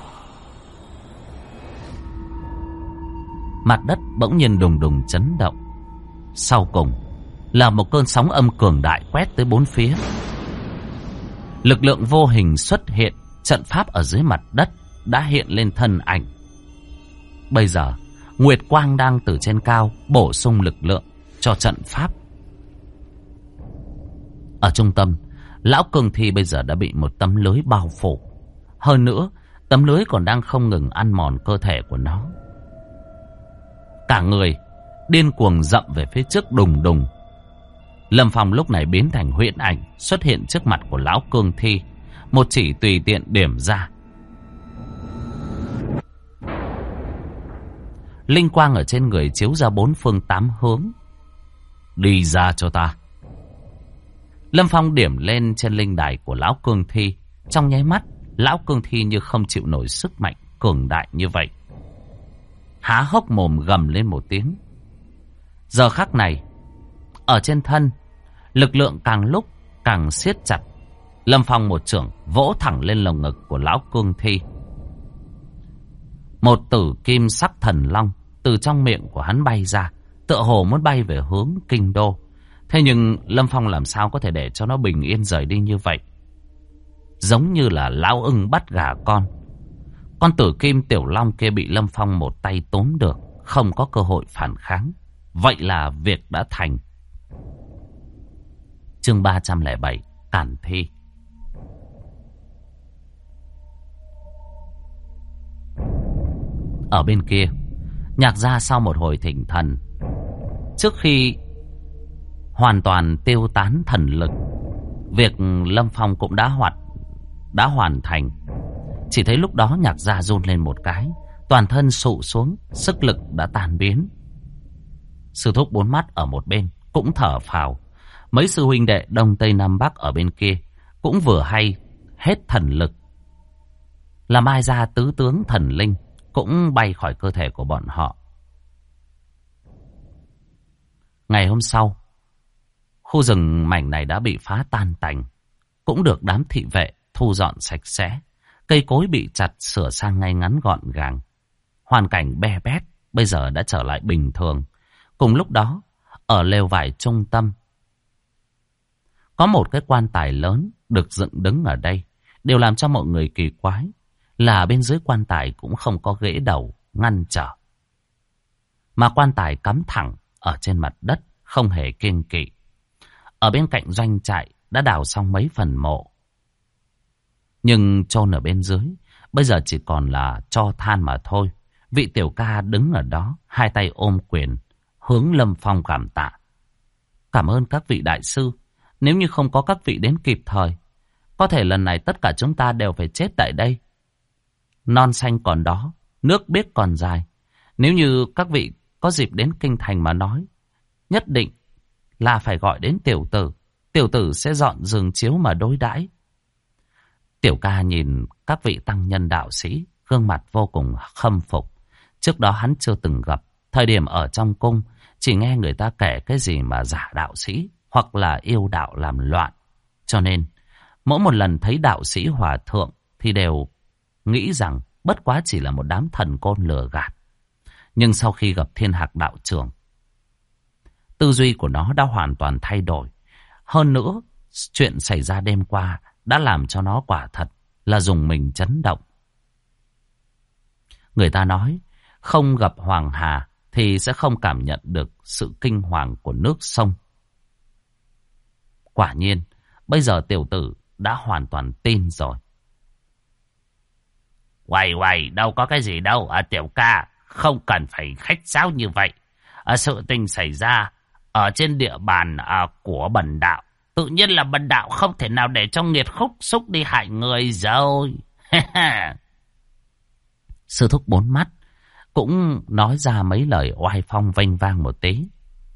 Mặt đất bỗng nhiên đùng đùng chấn động. Sau cùng là một cơn sóng âm cường đại quét tới bốn phía. Lực lượng vô hình xuất hiện, trận pháp ở dưới mặt đất đã hiện lên thân ảnh. Bây giờ Nguyệt Quang đang từ trên cao bổ sung lực lượng cho trận pháp. Ở trung tâm, lão cương thi bây giờ đã bị một tấm lưới bao phủ. Hơn nữa, tấm lưới còn đang không ngừng ăn mòn cơ thể của nó. Cả người điên cuồng dậm về phía trước đùng đùng. Lâm Phong lúc này biến thành huyễn ảnh xuất hiện trước mặt của lão cương thi, một chỉ tùy tiện điểm ra. Linh quang ở trên người chiếu ra bốn phương tám hướng. Đi ra cho ta. Lâm Phong điểm lên trên linh đài của lão cương thi. Trong nháy mắt, lão cương thi như không chịu nổi sức mạnh cường đại như vậy, há hốc mồm gầm lên một tiếng. Giờ khắc này, ở trên thân, lực lượng càng lúc càng siết chặt. Lâm Phong một chưởng vỗ thẳng lên lồng ngực của lão cương thi. Một tử kim sắc thần long từ trong miệng của hắn bay ra, tựa hồ muốn bay về hướng kinh đô. Thế nhưng Lâm Phong làm sao có thể để cho nó bình yên rời đi như vậy? Giống như là lão ưng bắt gà con. Con tử kim tiểu long kia bị Lâm Phong một tay tóm được, không có cơ hội phản kháng. Vậy là việc đã thành. Chương 307, Cản thi. Ở bên kia, Nhạc gia sau một hồi thỉnh thần, trước khi hoàn toàn tiêu tán thần lực, việc Lâm Phong cũng đã hoàn thành. Chỉ thấy lúc đó Nhạc gia run lên một cái, toàn thân sụ xuống, sức lực đã tan biến. Sư thúc bốn mắt ở một bên cũng thở phào. Mấy sư huynh đệ Đông Tây Nam Bắc ở bên kia cũng vừa hay hết thần lực. Làm ai ra tứ tướng thần linh cũng bay khỏi cơ thể của bọn họ. Ngày hôm sau, Khu rừng mảnh này đã bị phá tan tành, cũng được đám thị vệ thu dọn sạch sẽ. Cây cối bị chặt sửa sang ngay ngắn gọn gàng. Hoàn cảnh be bét bây giờ đã trở lại bình thường. Cùng lúc đó, ở lều vải trung tâm, có một cái quan tài lớn được dựng đứng ở đây. Điều làm cho mọi người kỳ quái là bên dưới quan tài cũng không có ghế đầu ngăn trở, mà quan tài cắm thẳng ở trên mặt đất, không hề kiêng kỵ. Ở bên cạnh doanh trại đã đào xong mấy phần mộ, nhưng chôn ở bên dưới bây giờ chỉ còn là tro than mà thôi. Vị tiểu ca đứng ở đó, hai tay ôm quyền, hướng Lâm Phong cảm tạ. Cảm ơn các vị đại sư. Nếu như không có các vị đến kịp thời, có thể lần này tất cả chúng ta đều phải chết tại đây. Non xanh còn đó, nước biếc còn dài. Nếu như các vị có dịp đến kinh thành mà nói, nhất định là phải gọi đến tiểu tử. Tiểu tử sẽ dọn giường chiếu mà đối đãi. Tiểu ca nhìn các vị tăng nhân đạo sĩ, gương mặt vô cùng khâm phục. Trước đó hắn chưa từng gặp. Thời điểm ở trong cung, chỉ nghe người ta kể cái gì mà giả đạo sĩ hoặc là yêu đạo làm loạn. Cho nên, mỗi một lần thấy đạo sĩ hòa thượng thì đều nghĩ rằng bất quá chỉ là một đám thần côn lừa gạt. Nhưng sau khi gặp Thiên Hạc đạo trưởng, tư duy của nó đã hoàn toàn thay đổi. Hơn nữa, chuyện xảy ra đêm qua đã làm cho nó quả thật là dùng mình chấn động. Người ta nói, không gặp Hoàng Hà thì sẽ không cảm nhận được sự kinh hoàng của nước sông. Quả nhiên, bây giờ tiểu tử đã hoàn toàn tin rồi. Uầy, đâu có cái gì đâu. Tiểu ca, không cần phải khách sáo như vậy. Sự tình xảy ra ở trên địa bàn của bần đạo. Tự nhiên là bần đạo không thể nào để cho nghiệt khúc xúc đi hại người rồi. Sư thúc bốn mắt cũng nói ra mấy lời oai phong vênh vang một tí.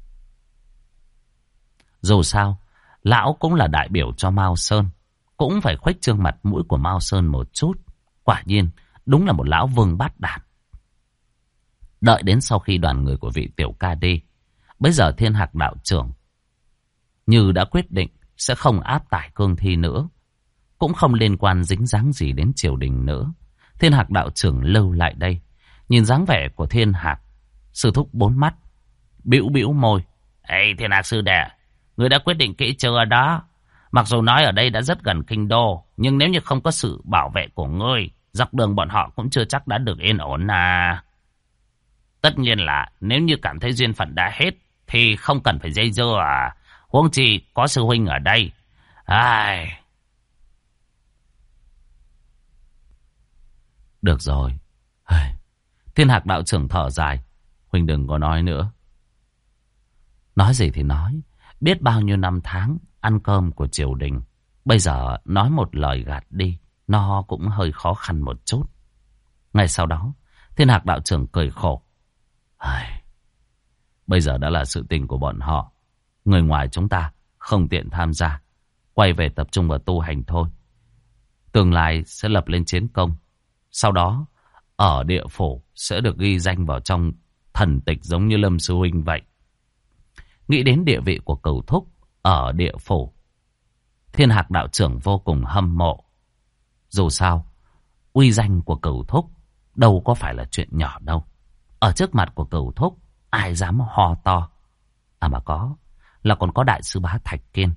Dù sao, lão cũng là đại biểu cho Mao Sơn, cũng phải khuếch trương mặt mũi của Mao Sơn một chút. Quả nhiên, đúng là một lão vương bát đàn. Đợi đến sau khi đoàn người của vị tiểu ca đi, bây giờ Thiên Hạc đạo trưởng như đã quyết định sẽ không áp tải cương thi nữa, cũng không liên quan dính dáng gì đến triều đình nữa. Thiên Hạc đạo trưởng lưu lại đây, nhìn dáng vẻ của Thiên Hạc, sư thúc bốn mắt bĩu bĩu môi. Ê Thiên Hạc sư đệ, người đã quyết định kỹ chưa đó? Mặc dù nói ở đây đã rất gần kinh đô, nhưng nếu như không có sự bảo vệ của ngươi, dọc đường bọn họ cũng chưa chắc đã được yên ổn à. Tất nhiên là nếu như cảm thấy duyên phận đã hết thì không cần phải dây dưa à. Huống chi có sư huynh ở đây. Ai... Được rồi. Thiên Hạc đạo trưởng thở dài. Huynh đừng có nói nữa. Nói gì thì nói. Biết bao nhiêu năm tháng ăn cơm của triều đình, bây giờ nói một lời gạt đi, nó cũng hơi khó khăn một chút. Ngay sau đó, Thiên Hạc đạo trưởng cười khổ. Bây giờ đã là sự tình của bọn họ. Người ngoài chúng ta không tiện tham gia. Quay về tập trung vào tu hành thôi. Tương lai sẽ lập lên chiến công. Sau đó, ở địa phủ sẽ được ghi danh vào trong thần tịch giống như Lâm Sư Huynh vậy. Nghĩ đến địa vị của Cửu Thúc ở địa phủ, Thiên Hạc đạo trưởng vô cùng hâm mộ. Dù sao, uy danh của Cửu Thúc đâu có phải là chuyện nhỏ đâu. Ở trước mặt của Cửu Thúc, ai dám ho to. À mà có, là còn có đại sư bá Thạch Kiên.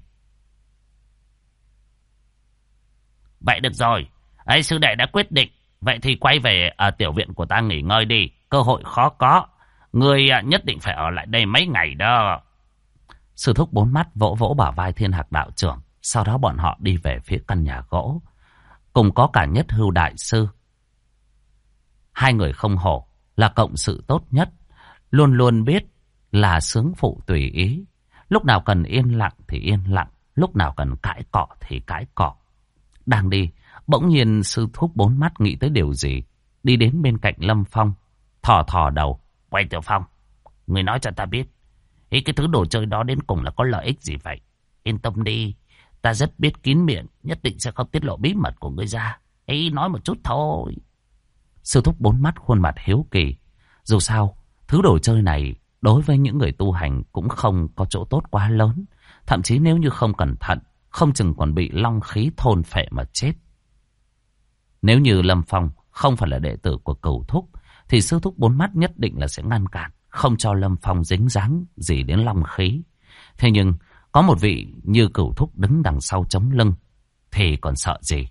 Vậy được rồi, ấy sư đệ đã quyết định. Vậy thì quay về ở tiểu viện của ta nghỉ ngơi đi. Cơ hội khó có. Ngươi nhất định phải ở lại đây mấy ngày đó. Sư thúc bốn mắt vỗ vỗ bả vai Thiên Hạc đạo trưởng. Sau đó bọn họ đi về phía căn nhà gỗ, cùng có cả Nhất Hưu đại sư. Hai người không hổ là cộng sự tốt nhất, luôn luôn biết là sướng phụ tùy ý. Lúc nào cần yên lặng thì yên lặng, lúc nào cần cãi cọ thì cãi cọ. Đang đi, bỗng nhiên sư thúc bốn mắt nghĩ tới điều gì, đi đến bên cạnh Lâm Phong, thò thò đầu. Quay Tiểu Phong, người nói cho ta biết, cái thứ đồ chơi đó đến cùng là có lợi ích gì vậy? Yên tâm đi, ta rất biết kín miệng, nhất định sẽ không tiết lộ bí mật của ngươi ra. Nói một chút thôi. Sư thúc bốn mắt khuôn mặt hiếu kỳ. Dù sao, thứ đồ chơi này đối với những người tu hành cũng không có chỗ tốt quá lớn. Thậm chí nếu như không cẩn thận, không chừng còn bị long khí thôn phệ mà chết. Nếu như Lâm Phong không phải là đệ tử của Cửu Thúc, thì sư thúc bốn mắt nhất định là sẽ ngăn cản, không cho Lâm Phong dính dáng gì đến long khí. Thế nhưng có một vị như Cửu Thúc đứng đằng sau chống lưng thì còn sợ gì.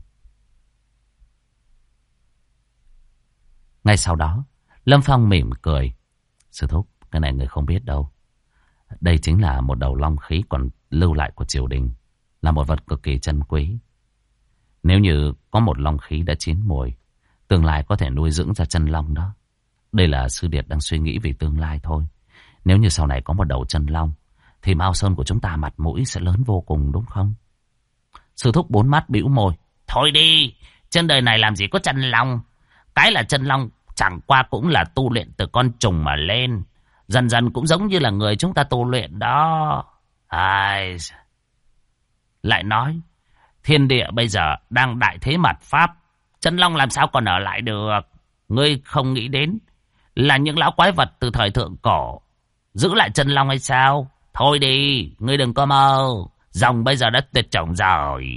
Ngay sau đó, Lâm Phong mỉm cười. Sư thúc, cái này người không biết đâu. Đây chính là một đầu long khí còn lưu lại của triều đình, là một vật cực kỳ珍quý. Nếu như có một long khí đã chín mùi, tương lai có thể nuôi dưỡng ra chân long đó. Đây là sư điệt đang suy nghĩ vì tương lai thôi. Nếu như sau này có một đầu chân long, thì Mao Sơn của chúng ta mặt mũi sẽ lớn vô cùng, đúng không? Sư thúc bốn mắt bĩu môi. Thôi đi, trên đời này làm gì có chân long. Cái là chân long chẳng qua cũng là tu luyện từ con trùng mà lên. Dần dần cũng giống như là người chúng ta tu luyện đó. Ai... Lại nói, thiên địa bây giờ đang đại thế mạt pháp. Chân long làm sao còn ở lại được. Ngươi không nghĩ đến là những lão quái vật từ thời thượng cổ giữ lại chân long hay sao? Thôi đi, ngươi đừng có mơ. Rồng bây giờ đã tuyệt chủng rồi.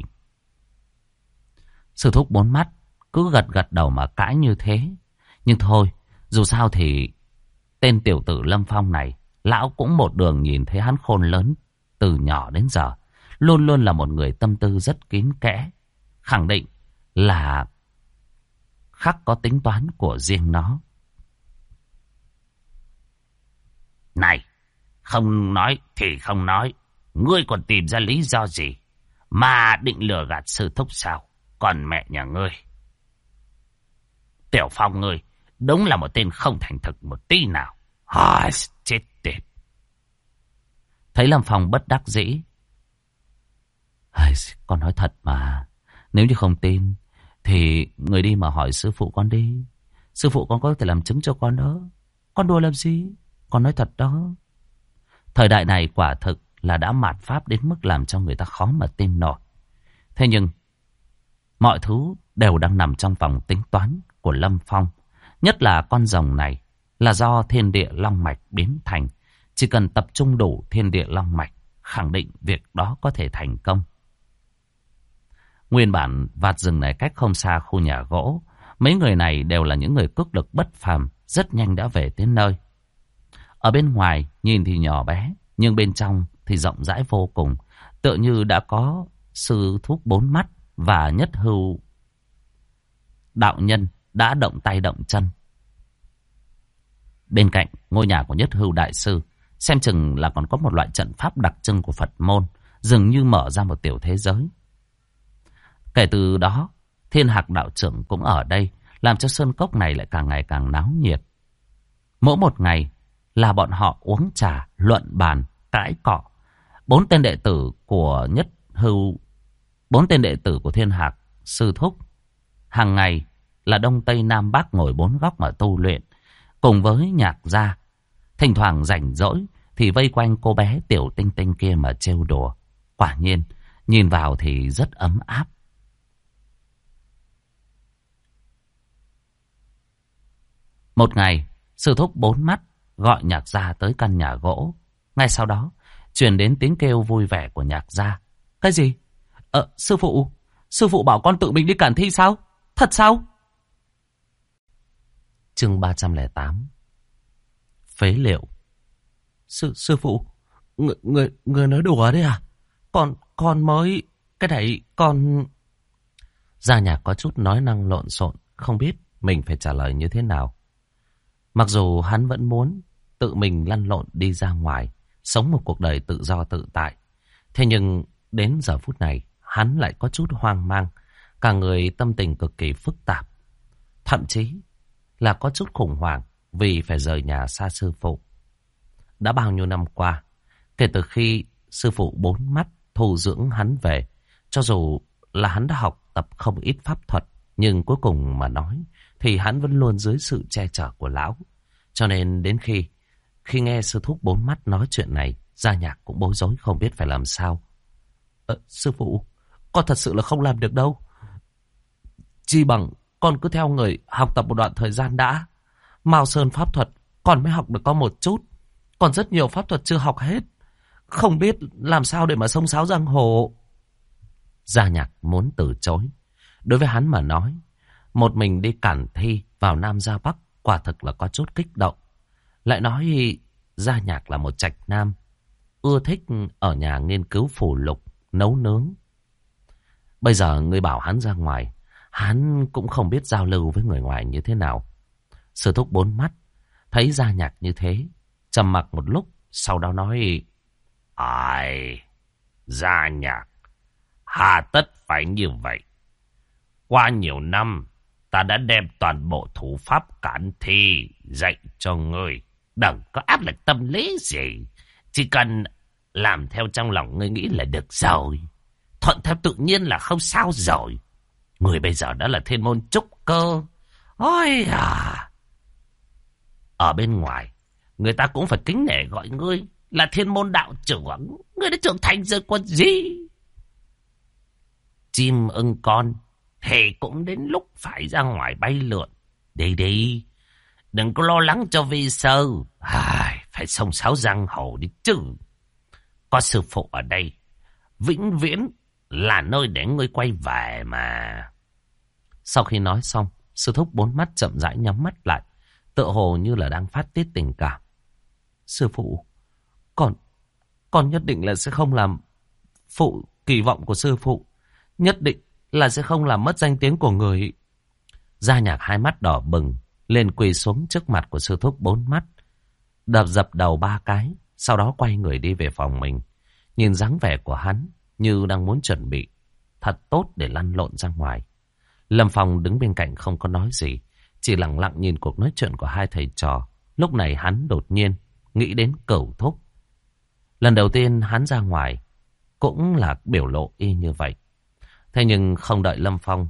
Sư thúc bốn mắt cứ gật gật đầu mà cãi như thế. Nhưng thôi, dù sao thì tên tiểu tử Lâm Phong này, lão cũng một đường nhìn thấy hắn khôn lớn từ nhỏ đến giờ. Luôn luôn là một người tâm tư rất kín kẽ. Khẳng định là khắc có tính toán của riêng nó. Này, không nói thì không nói. Ngươi còn tìm ra lý do gì mà định lừa gạt sư thúc sao? Còn mẹ nhà ngươi, Tiểu Phong ngươi đúng là một tên không thành thực một tí nào. Chết tiệt. Thấy Lâm Phong bất đắc dĩ. Con nói thật mà. Nếu như không tin thì người đi mà hỏi sư phụ con đi. Sư phụ con có thể làm chứng cho con đó. Con đùa làm gì? Con nói thật đó. Thời đại này quả thực là đã mạt pháp đến mức làm cho người ta khó mà tin nổi. Thế nhưng mọi thứ đều đang nằm trong vòng tính toán của Lâm Phong. Nhất là con rồng này là do thiên địa long mạch biến thành. Chỉ cần tập trung đủ thiên địa long mạch, khẳng định việc đó có thể thành công. Nguyên bản vạt rừng này cách không xa khu nhà gỗ. Mấy người này đều là những người cước lực bất phàm, rất nhanh đã về đến nơi. Ở bên ngoài nhìn thì nhỏ bé, nhưng bên trong thì rộng rãi vô cùng. Tựa như đã có sư thúc bốn mắt và Nhất Hưu đạo nhân đã động tay động chân. Bên cạnh ngôi nhà của Nhất Hưu đại sư, xem chừng là còn có một loại trận pháp đặc trưng của Phật môn, dường như mở ra một tiểu thế giới. Kể từ đó, Thiên Hạc đạo trưởng cũng ở đây, làm cho sơn cốc này lại càng ngày càng náo nhiệt. Mỗi một ngày là bọn họ uống trà, luận bàn, cãi cọ. Bốn tên đệ tử của Thiên Hạc sư thúc hàng ngày là Đông Tây Nam Bắc ngồi bốn góc mà tu luyện, cùng với Nhạc gia. Thỉnh thoảng rảnh rỗi thì vây quanh cô bé tiểu tinh tinh kia mà trêu đùa. Quả nhiên nhìn vào thì rất ấm áp. Một ngày, sư thúc bốn mắt gọi Nhạc gia tới căn nhà gỗ. Ngay sau đó truyền đến tiếng kêu vui vẻ của Nhạc gia. Cái gì? Sư phụ bảo con tự mình đi cản thi sao? Thật sao? Chương 308. Phế liệu. Sư phụ, người nói đùa đấy à? Con mới... Cái này con... Gia Nhạc có chút nói năng lộn xộn, không biết mình phải trả lời như thế nào. Mặc dù hắn vẫn muốn tự mình lăn lộn đi ra ngoài, sống một cuộc đời tự do tự tại. Thế nhưng đến giờ phút này, hắn lại có chút hoang mang, cả người tâm tình cực kỳ phức tạp. Thậm chí là có chút khủng hoảng vì phải rời nhà xa sư phụ. Đã bao nhiêu năm qua, kể từ khi sư phụ bốn mắt thu dưỡng hắn về, cho dù là hắn đã học tập không ít pháp thuật, nhưng cuối cùng mà nói thì hắn vẫn luôn dưới sự che chở của lão. Cho nên đến khi nghe sư thúc bốn mắt nói chuyện này, Gia Nhạc cũng bối rối không biết phải làm sao. Sư phụ, con thật sự là không làm được đâu. Chi bằng con cứ theo người học tập một đoạn thời gian đã. Mao Sơn pháp thuật con mới học được có một chút, còn rất nhiều pháp thuật chưa học hết. không biết làm sao để mà xông xáo giang hồ. Gia Nhạc muốn từ chối. Đối với hắn mà nói, một mình đi cản thi vào Nam ra Bắc quả thực là có chút kích động. Lại nói Gia Nhạc là một trạch nam, ưa thích ở nhà nghiên cứu phù lục, nấu nướng. Bây giờ người bảo hắn ra ngoài, hắn cũng không biết giao lưu với người ngoài như thế nào. Sư thúc bốn mắt thấy Gia Nhạc như thế, trầm mặc một lúc, sau đó nói: Ai, Gia Nhạc, hà tất phải như vậy. Qua nhiều năm, ta đã đem toàn bộ thủ pháp cản thi dạy cho ngươi. Đừng có áp lực tâm lý gì. Chỉ cần làm theo trong lòng ngươi nghĩ là được rồi. Thuận theo tự nhiên là không sao rồi. Ngươi bây giờ đã là thiên môn trúc cơ. Ôi à! Ở bên ngoài, người ta cũng phải kính nể gọi ngươi là thiên môn đạo trưởng. Ngươi đã trưởng thành rồi còn gì. Chim ưng con thì cũng đến lúc phải ra ngoài bay lượn. Đi đi, đừng có lo lắng cho vi sơ. Phải xông xáo giang hồ đi chứ. Có sư phụ ở đây, vĩnh viễn là nơi để ngươi quay về mà. Sau khi nói xong, sư thúc bốn mắt chậm rãi nhắm mắt lại, tựa hồ như là đang phát tiết tình cảm. Sư phụ, con nhất định là sẽ không làm phụ kỳ vọng của sư phụ. Nhất định là sẽ không làm mất danh tiếng của người. Gia Nhạc hai mắt đỏ bừng, lên quỳ xuống trước mặt của sư thúc bốn mắt, dập đầu 3 cái, sau đó quay người đi về phòng mình. Nhìn dáng vẻ của hắn như đang muốn chuẩn bị thật tốt để lăn lộn ra ngoài. Lâm Phong đứng bên cạnh không có nói gì, chỉ lặng lặng nhìn cuộc nói chuyện của hai thầy trò. Lúc này hắn đột nhiên nghĩ đến Cửu Thúc. Lần đầu tiên hắn ra ngoài cũng là biểu lộ y như vậy. Thế nhưng không đợi Lâm Phong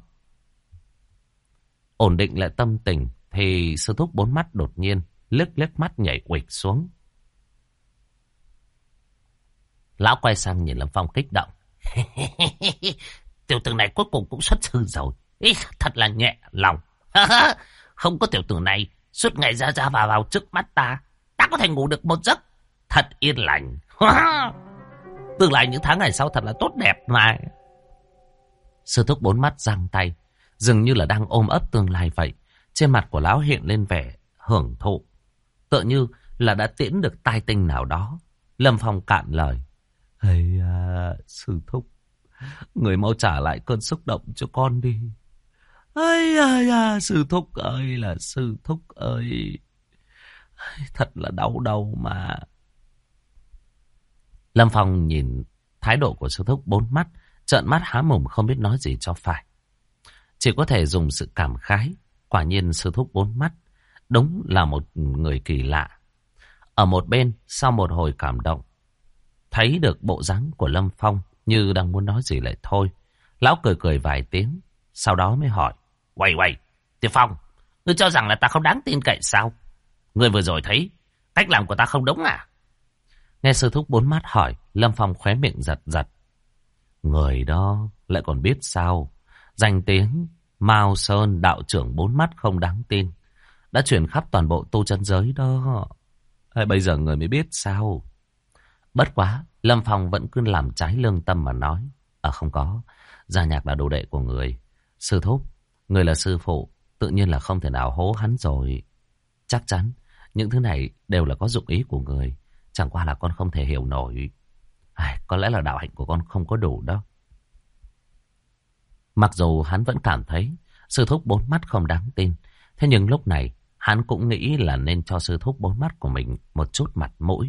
ổn định lại tâm tình, thì sư thúc bốn mắt đột nhiên liếc mắt nhảy uịch xuống. Lão quay sang nhìn Lâm Phong kích động. Tiểu tử này cuối cùng cũng xuất sư rồi. Ý, thật là nhẹ lòng. Không có tiểu tử này, suốt ngày ra vào trước mắt ta có thể ngủ được một giấc thật yên lành. Tương lai những tháng ngày sau thật là tốt đẹp mà. Sư thúc bốn mắt giang tay, dường như là đang ôm ấp tương lai vậy. Trên mặt của lão hiện lên vẻ hưởng thụ, tựa như là đã tiễn được tai tinh nào đó. Lâm Phong cạn lời: sư thúc, người mau trả lại cơn xúc động cho con đi. Sư thúc ơi là sư thúc ơi, thật là đau đầu mà. Lâm Phong nhìn thái độ của sư thúc bốn mắt, trợn mắt há mồm không biết nói gì cho phải. Chỉ có thể dùng sự cảm khái. Quả nhiên sư thúc bốn mắt đúng là một người kỳ lạ. Ở một bên, sau một hồi cảm động, thấy được bộ dáng của Lâm Phong như đang muốn nói gì lại thôi, lão cười vài tiếng, sau đó mới hỏi: Quay, Tiểu Phong, ngươi cho rằng là ta không đáng tin cậy sao? Ngươi vừa rồi thấy cách làm của ta không đúng à? Nghe sư thúc bốn mắt hỏi, Lâm Phong khóe miệng giật. Người đó lại còn biết sao? Danh tiếng Mao Sơn đạo trưởng bốn mắt không đáng tin đã truyền khắp toàn bộ tu chân giới đó. Hay bây giờ người mới biết sao? Bất quá, Lâm Phong vẫn cứ làm trái lương tâm mà nói: không có, Gia Nhạc là đồ đệ của người. Sư thúc, người là sư phụ, tự nhiên là không thể nào hố hắn rồi. Chắc chắn những thứ này đều là có dụng ý của người. Chẳng qua là con không thể hiểu nổi. Có lẽ là đạo hạnh của con không có đủ đâu. Mặc dù hắn vẫn cảm thấy sư thúc bốn mắt không đáng tin, thế nhưng lúc này hắn cũng nghĩ là nên cho sư thúc bốn mắt của mình một chút mặt mũi.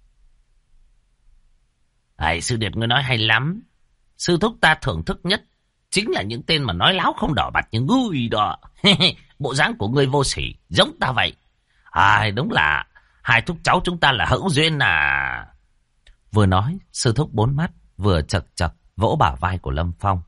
Sư điệt, ngươi nói hay lắm. Sư thúc ta thưởng thức nhất chính là những tên mà nói láo không đỏ mặt như ngươi đó. Bộ dáng của ngươi vô sỉ, giống ta vậy. Đúng là hai thúc cháu chúng ta là hữu duyên à. Vừa nói, sư thúc bốn mắt vừa chật vỗ bả vai của Lâm Phong.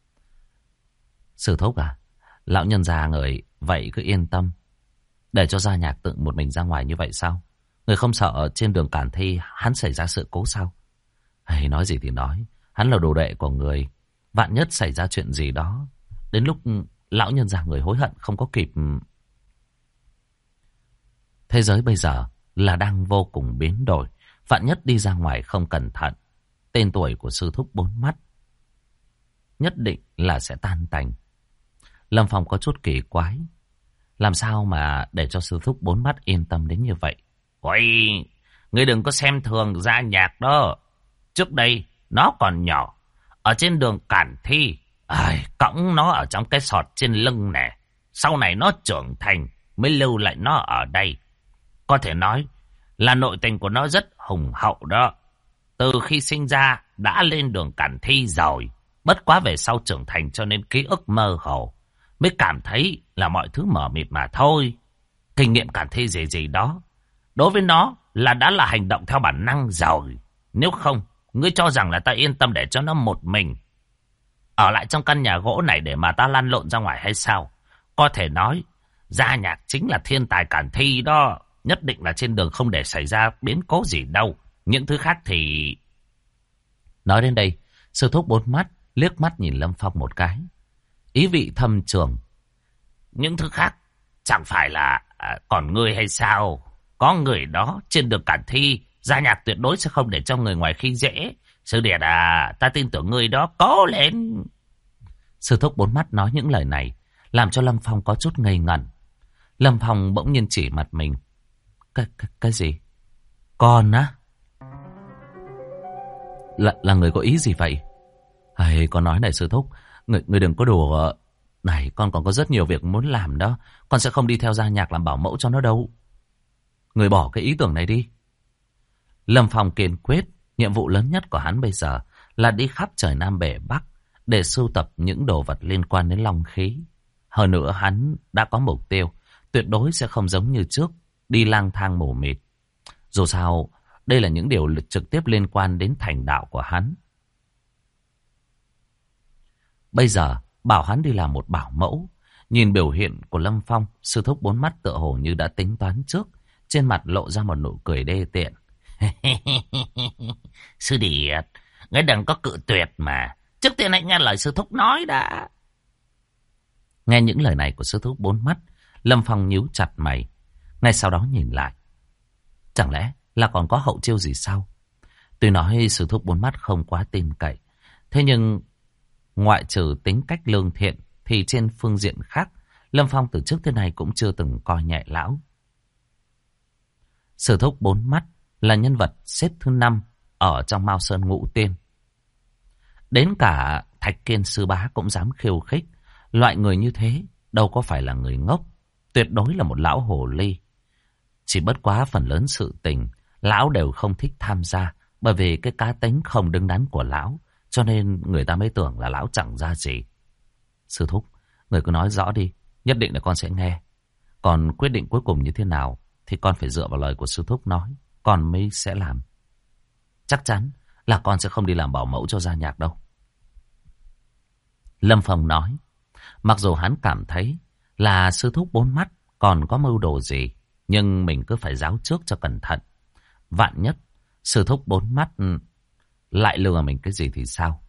Sư thúc à, lão nhân già người vậy cứ yên tâm, để cho Gia Nhạc tự một mình ra ngoài như vậy sao? Người không sợ trên đường cản thi hắn xảy ra sự cố sao? Nói gì thì nói, hắn là đồ đệ của người, vạn nhất xảy ra chuyện gì đó, đến lúc lão nhân già người hối hận không có kịp. Thế giới bây giờ là đang vô cùng biến đổi, Vạn nhất đi ra ngoài không cẩn thận, tên tuổi của sư thúc bốn mắt nhất định là sẽ tan tành. Lâm Phong có chút kỳ quái. Làm sao mà để cho sư thúc bốn mắt yên tâm đến như vậy? Ôi, ngươi đừng có xem thường Gia Nhạc đó. Trước đây, nó còn nhỏ. Ở trên đường Cản Thi, cõng nó ở trong cái sọt trên lưng nè. Sau này nó trưởng thành, mới lưu lại nó ở đây. Có thể nói là nội tình của nó rất hùng hậu đó. Từ khi sinh ra, đã lên đường Cản Thi rồi. Bất quá về sau trưởng thành cho nên ký ức mơ hồ. Mới cảm thấy là mọi thứ mờ mịt mà thôi. Kinh nghiệm Cản Thi gì đó, đối với nó đã là hành động theo bản năng rồi. Nếu không, ngươi cho rằng là ta yên tâm để cho nó một mình ở lại trong căn nhà gỗ này để mà ta lăn lộn ra ngoài hay sao? Có thể nói, Gia Nhạc chính là thiên tài Cản Thi đó. Nhất định là trên đường không để xảy ra biến cố gì đâu. Những thứ khác thì... Nói đến đây, sư thúc bốn mắt liếc mắt nhìn Lâm Phong một cái. Ý vị thâm trường. Những thứ khác chẳng phải là còn ngươi hay sao? Có người đó trên đường Cản Thi, Gia Nhạc tuyệt đối sẽ không để cho người ngoài khi dễ. Sư Điệt ta tin tưởng ngươi đó, cố lên. Sư thúc bốn mắt nói những lời này làm cho Lâm Phong có chút ngây ngẩn. Lâm Phong bỗng nhiên chỉ mặt mình. Cái gì? Con á? Là người có ý gì vậy? Con nói này sư thúc, người đừng có đùa. Này, con còn có rất nhiều việc muốn làm đó. Con sẽ không đi theo Gia Nhạc làm bảo mẫu cho nó đâu. Người bỏ cái ý tưởng này đi. Lâm Phong kiên quyết. Nhiệm vụ lớn nhất của hắn bây giờ là đi khắp trời Nam Bể Bắc để sưu tập những đồ vật liên quan đến long khí. Hơn nữa hắn đã có mục tiêu, tuyệt đối sẽ không giống như trước, đi lang thang mù mịt. Dù sao, đây là những điều trực tiếp liên quan đến thành đạo của hắn. Bây giờ, bảo hắn đi làm một bảo mẫu. Nhìn biểu hiện của Lâm Phong, sư thúc bốn mắt tựa hồ như đã tính toán trước. Trên mặt lộ ra một nụ cười đê tiện. Sư Điệt, ngươi đừng có cự tuyệt mà. Trước tiên hãy nghe lời sư thúc nói đã. Nghe những lời này của sư thúc bốn mắt, Lâm Phong nhíu chặt mày. Ngay sau đó nhìn lại. Chẳng lẽ là còn có hậu chiêu gì sao? Tuy nói sư thúc bốn mắt không quá tin cậy, thế nhưng ngoại trừ tính cách lương thiện thì trên phương diện khác, Lâm Phong từ trước tới nay cũng chưa từng coi nhẹ lão. Sư thúc bốn mắt là nhân vật xếp thứ 5 ở trong Mao Sơn Ngũ Tiên. Đến cả Thạch Kiên sư bá cũng dám khiêu khích. Loại người như thế đâu có phải là người ngốc, tuyệt đối là một lão hồ ly. Chỉ bất quá phần lớn sự tình lão đều không thích tham gia, bởi vì cái cá tính không đứng đắn của lão, cho nên người ta mới tưởng là lão chẳng ra gì. Sư thúc, người cứ nói rõ đi, nhất định là con sẽ nghe. Còn quyết định cuối cùng như thế nào thì con phải dựa vào lời của sư thúc nói, con mới sẽ làm. Chắc chắn là con sẽ không đi làm bảo mẫu cho Gia Nhạc đâu. Lâm Phong nói, mặc dù hắn cảm thấy là sư thúc bốn mắt còn có mưu đồ gì, nhưng mình cứ phải giáo trước cho cẩn thận. Vạn nhất sư thúc bốn mắt lại lừa mình cái gì thì sao?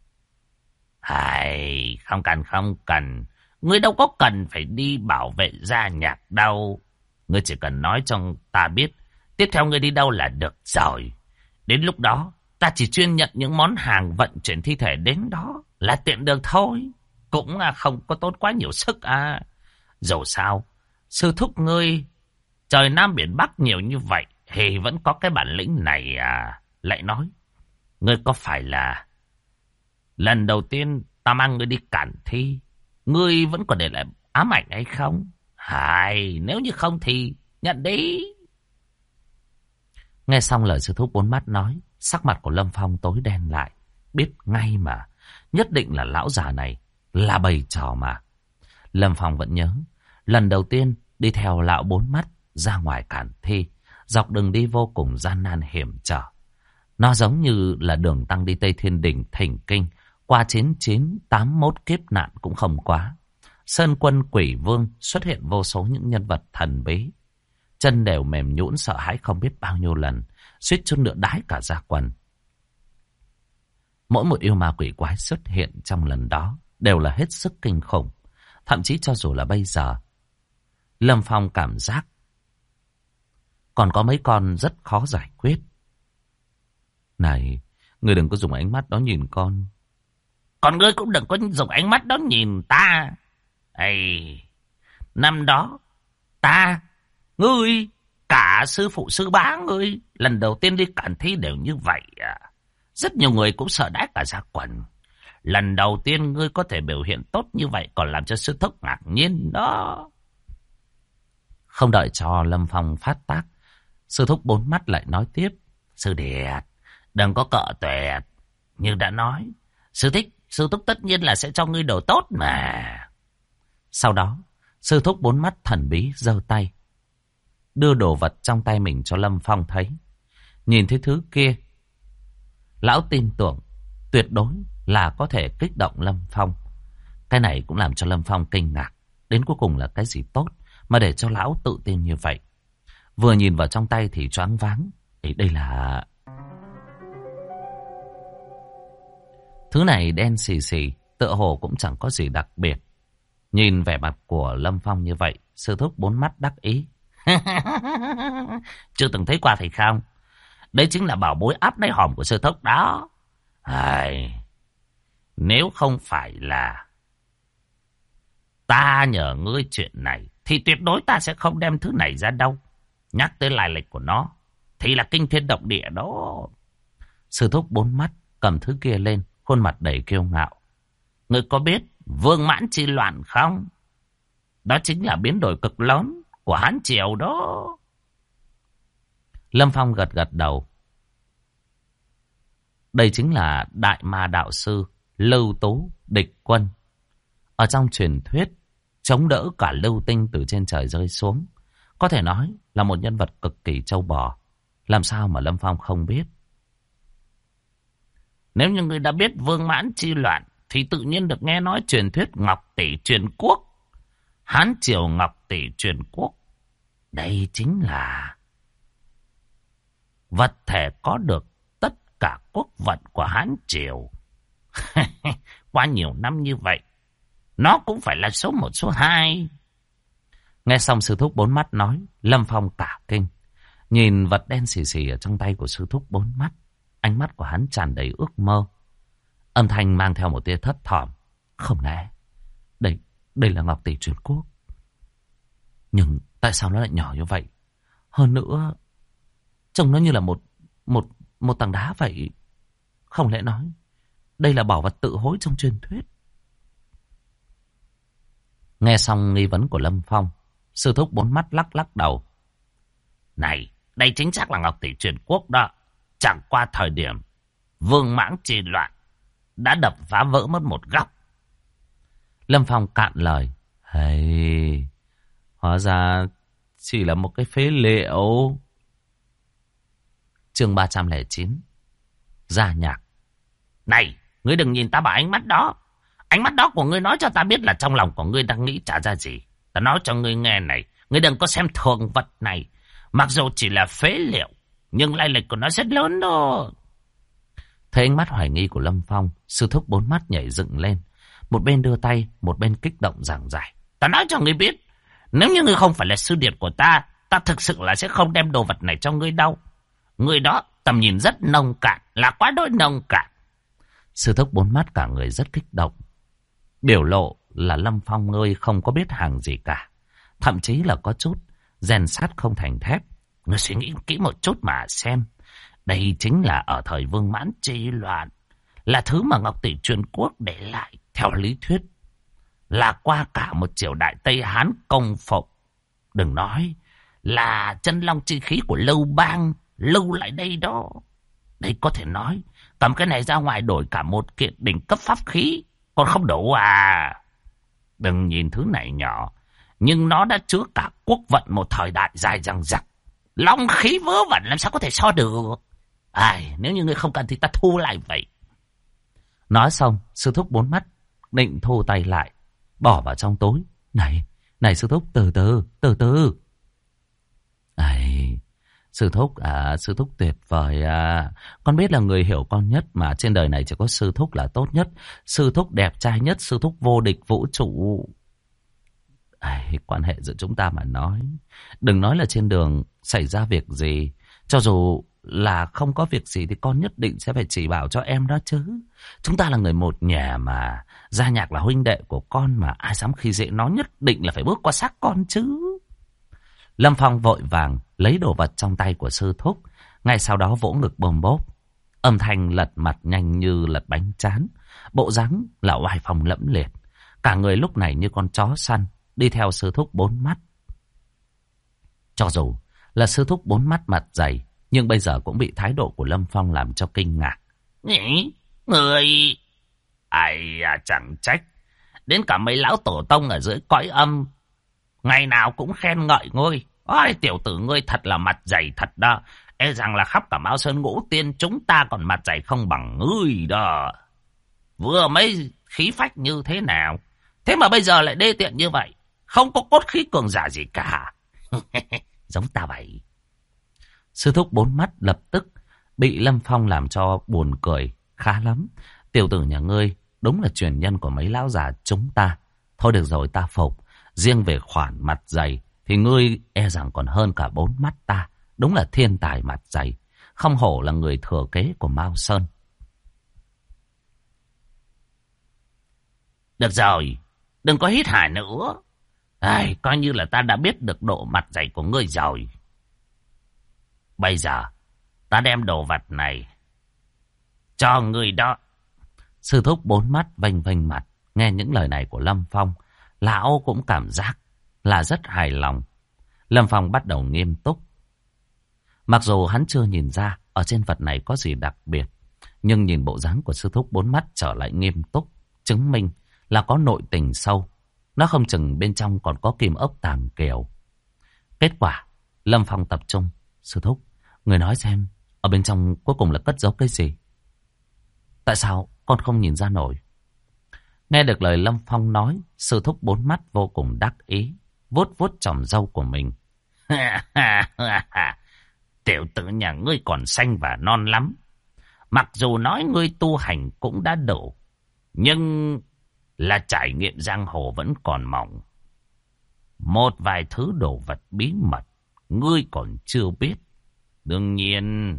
Không cần. Ngươi đâu có cần phải đi bảo vệ Gia Nhạc đâu. Ngươi chỉ cần nói cho ta biết tiếp theo ngươi đi đâu là được rồi. Đến lúc đó ta chỉ chuyên nhận những món hàng vận chuyển thi thể đến đó là tiện được thôi. Cũng không có tốn quá nhiều sức à. Dù sao, sư thúc ngươi trời Nam Biển Bắc nhiều như vậy thì vẫn có cái bản lĩnh này à. Lại nói, ngươi có phải là lần đầu tiên ta mang ngươi đi Cản Thi, ngươi vẫn còn để lại ám ảnh hay không? Nếu như không thì nhận đi. Nghe xong lời sư thúc bốn mắt nói, sắc mặt của Lâm Phong tối đen lại. Biết ngay mà, nhất định là lão già này là bày trò mà. Lâm Phong vẫn nhớ, lần đầu tiên đi theo lão bốn mắt ra ngoài Cản Thi, dọc đường đi vô cùng gian nan hiểm trở. Nó giống như là đường tăng đi Tây Thiên Đỉnh thỉnh kinh, qua 9981 kiếp nạn cũng không quá. Sơn Quân Quỷ Vương xuất hiện vô số những nhân vật thần bí. Chân đều mềm nhũn sợ hãi không biết bao nhiêu lần, suýt chút nữa đái cả ra quần. Mỗi một yêu ma quỷ quái xuất hiện trong lần đó đều là hết sức kinh khủng. Thậm chí cho dù là bây giờ, Lâm Phong cảm giác còn có mấy con rất khó giải quyết. Này, ngươi đừng có dùng ánh mắt đó nhìn con. Còn ngươi cũng đừng có dùng ánh mắt đó nhìn ta. Ê, năm đó, ta, ngươi, cả sư phụ sư bá ngươi, lần đầu tiên đi cản thi đều như vậy à. Rất nhiều người cũng sợ đái cả ra quần. Lần đầu tiên ngươi có thể biểu hiện tốt như vậy còn làm cho sư thúc ngạc nhiên đó. Không đợi cho Lâm Phong phát tác, sư thúc bốn mắt lại nói tiếp. Sư Điệt, đừng có cợ tuẹt. Như đã nói, sư thúc tất nhiên là sẽ cho ngươi đồ tốt mà. Sau đó, sư thúc bốn mắt thần bí giơ tay, đưa đồ vật trong tay mình cho Lâm Phong thấy. Nhìn thấy thứ kia, lão tin tưởng tuyệt đối là có thể kích động Lâm Phong. Cái này cũng làm cho Lâm Phong kinh ngạc. Đến cuối cùng là cái gì tốt mà để cho lão tự tin như vậy. Vừa nhìn vào trong tay thì choáng váng. Đây là... Thứ này đen xì xì, tựa hồ cũng chẳng có gì đặc biệt. Nhìn vẻ mặt của Lâm Phong như vậy, sư thúc bốn mắt đắc ý. Chưa từng thấy qua phải không? Đấy chính là bảo bối áp đáy hòm của sư thúc đó. Nếu không phải là ta nhờ ngươi chuyện này, thì tuyệt đối ta sẽ không đem thứ này ra đâu. Nhắc tới lai lịch của nó, thì là kinh thiên động địa đó. Sư thúc bốn mắt cầm thứ kia lên, khuôn mặt đầy kiêu ngạo. Ngươi có biết Vương Mãn Chi Loạn không? Đó chính là biến đổi cực lớn của Hán Triều đó. Lâm Phong gật gật đầu. Đây chính là đại ma đạo sư Lưu Tú Địch Quân. Ở trong truyền thuyết, chống đỡ cả lưu tinh từ trên trời rơi xuống. Có thể nói là một nhân vật cực kỳ trâu bò. Làm sao mà Lâm Phong không biết? Nếu như người đã biết Vương Mãn Chi Loạn, thì tự nhiên được nghe nói truyền thuyết Ngọc Tỷ truyền quốc. Hán Triều Ngọc Tỷ truyền quốc. Đây chính là vật thể có được tất cả quốc vận của Hán Triều. Qua nhiều năm như vậy, nó cũng phải là số 1 số 2. Nghe xong sư thúc bốn mắt nói, Lâm Phong cả kinh. Nhìn vật đen xì xì ở trong tay của sư thúc bốn mắt, ánh mắt của hắn tràn đầy ước mơ. Âm thanh mang theo một tia thấp thỏm. Không lẽ đây là Ngọc Tỷ truyền quốc? Nhưng tại sao nó lại nhỏ như vậy? Hơn nữa, trông nó như là một tảng đá vậy. Không lẽ nói đây là bảo vật tự hối trong truyền thuyết? Nghe xong nghi vấn của Lâm Phong, sư thúc bốn mắt lắc lắc đầu. Này, đây chính xác là Ngọc Tỷ truyền quốc đó. Chẳng qua thời điểm Vương Mãng Chi Loạn đã đập phá vỡ mất một góc. Lâm Phong cạn lời. Hóa ra chỉ là một cái phế liệu. Chương 309. Gia nhạc. Này, ngươi đừng nhìn ta bằng ánh mắt đó. Ánh mắt đó của ngươi nói cho ta biết là trong lòng của ngươi đang nghĩ trả ra gì. Ta nói cho ngươi nghe này, ngươi đừng có xem thường vật này. Mặc dù chỉ là phế liệu, nhưng lai lịch của nó rất lớn đó. Thấy ánh mắt hoài nghi của Lâm Phong, sư thúc bốn mắt nhảy dựng lên. Một bên đưa tay, một bên kích động giảng giải. Ta nói cho ngươi biết, nếu như ngươi không phải là sư điệt của ta, ta thực sự là sẽ không đem đồ vật này cho ngươi đâu. Ngươi đó tầm nhìn rất nông cạn, là quá đỗi nông cạn. Sư thúc bốn mắt cả người rất kích động. Biểu lộ là Lâm Phong ngươi không có biết hàng gì cả. Thậm chí là có chút rèn sắt không thành thép. Ngươi suy nghĩ kỹ một chút mà xem. Đây chính là ở thời Vương Mãn Chi Loạn, là thứ mà Ngọc Tỷ truyền quốc để lại. Theo lý thuyết, là qua cả một triều đại Tây Hán công phục. Đừng nói là chân long chi khí của Lưu Bang lưu lại đây đó. Đây có thể nói, cầm cái này ra ngoài đổi cả một kiện đỉnh cấp pháp khí, còn không đủ à. Đừng nhìn thứ này nhỏ, nhưng nó đã chứa cả quốc vận một thời đại dài dằng dặc. Long khí vớ vẩn làm sao có thể so được. Nếu như ngươi không cần thì ta thu lại vậy. Nói xong, sư thúc bốn mắt định thu tay lại, bỏ vào trong túi. Này sư thúc, từ từ. Sư thúc tuyệt vời à. Con biết là người hiểu con nhất, mà trên đời này chỉ có sư thúc là tốt nhất. Sư thúc đẹp trai nhất, sư thúc vô địch vũ trụ. Quan hệ giữa chúng ta mà nói, đừng nói là trên đường xảy ra việc gì, cho dù là không có việc gì thì con nhất định sẽ phải chỉ bảo cho em đó chứ. Chúng ta là người một nhà mà. Gia Nhạc là huynh đệ của con mà. Ai dám khi dễ nó, nhất định là phải bước qua xác con chứ. Lâm Phong vội vàng lấy đồ vật trong tay của sư thúc. Ngay sau đó vỗ ngực bồm bốp. Âm thanh lật mặt nhanh như lật bánh tráng. Bộ dáng là oai phong lẫm liệt. Cả người lúc này như con chó săn đi theo sư thúc bốn mắt. Cho dù là sư thúc bốn mắt mặt dày, nhưng bây giờ cũng bị thái độ của Lâm Phong làm cho kinh ngạc. Người... Ai à, chẳng trách. Đến cả mấy lão tổ tông ở dưới cõi âm ngày nào cũng khen ngợi ngươi. Ôi, tiểu tử ngươi thật là mặt dày thật đó. E rằng là khắp cả Mao Sơn Ngũ Tiên chúng ta còn mặt dày không bằng ngươi đó. Vừa mấy khí phách như thế nào, thế mà bây giờ lại đê tiện như vậy. Không có cốt khí cường giả gì cả. Giống ta vậy. Sư thúc bốn mắt lập tức bị Lâm Phong làm cho buồn cười. Khá lắm. Tiểu tử nhà ngươi đúng là truyền nhân của mấy lão già chúng ta. Thôi được rồi, ta phục. Riêng về khoản mặt dày thì ngươi e rằng còn hơn cả bốn mắt ta. Đúng là thiên tài mặt dày. Không hổ là người thừa kế của Mao Sơn. Được rồi, đừng có hít hải nữa. Ai, coi như là ta đã biết được độ mặt dày của ngươi rồi. Bây giờ, ta đem đồ vật này cho ngươi đó. Sư thúc bốn mắt vênh vênh mặt. Nghe những lời này của Lâm Phong, lão cũng cảm giác là rất hài lòng. Lâm Phong bắt đầu nghiêm túc. Mặc dù hắn chưa nhìn ra ở trên vật này có gì đặc biệt, nhưng nhìn bộ dáng của sư thúc bốn mắt trở lại nghiêm túc, chứng minh là có nội tình sâu. Nó không chừng bên trong còn có kim ốc tàng kiều. Kết quả, Lâm Phong tập trung. Sư thúc, người nói xem, ở bên trong cuối cùng là cất giấu cái gì? Tại sao con không nhìn ra nổi? Nghe được lời Lâm Phong nói, sư thúc bốn mắt vô cùng đắc ý, vuốt vuốt chòm râu của mình. Tiểu tử nhà ngươi còn xanh và non lắm. Mặc dù nói ngươi tu hành cũng đã đủ, nhưng là trải nghiệm giang hồ vẫn còn mỏng. Một vài thứ đồ vật bí mật ngươi còn chưa biết. Đương nhiên,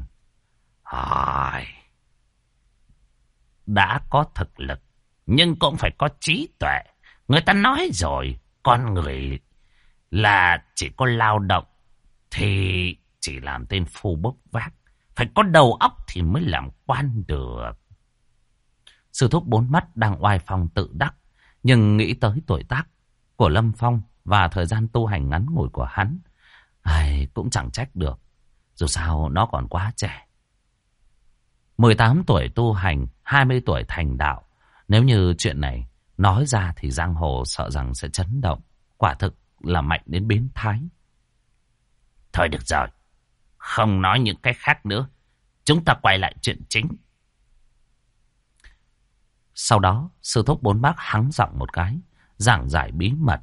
đã có thực lực, nhưng cũng phải có trí tuệ. Người ta nói rồi, con người là chỉ có lao động thì chỉ làm tên phu bốc vác. Phải có đầu óc thì mới làm quan được. Sư thúc bốn mắt đang oai phong tự đắc, nhưng nghĩ tới tuổi tác của Lâm Phong và thời gian tu hành ngắn ngủi của hắn, cũng chẳng trách được. Dù sao nó còn quá trẻ. 18 tuổi tu hành, 20 tuổi thành đạo. Nếu như chuyện này nói ra thì giang hồ sợ rằng sẽ chấn động. Quả thực là mạnh đến biến thái. Thôi được rồi, không nói những cái khác nữa. Chúng ta quay lại chuyện chính. Sau đó, sư thúc bốn bác hắng giọng một cái, giảng giải bí mật.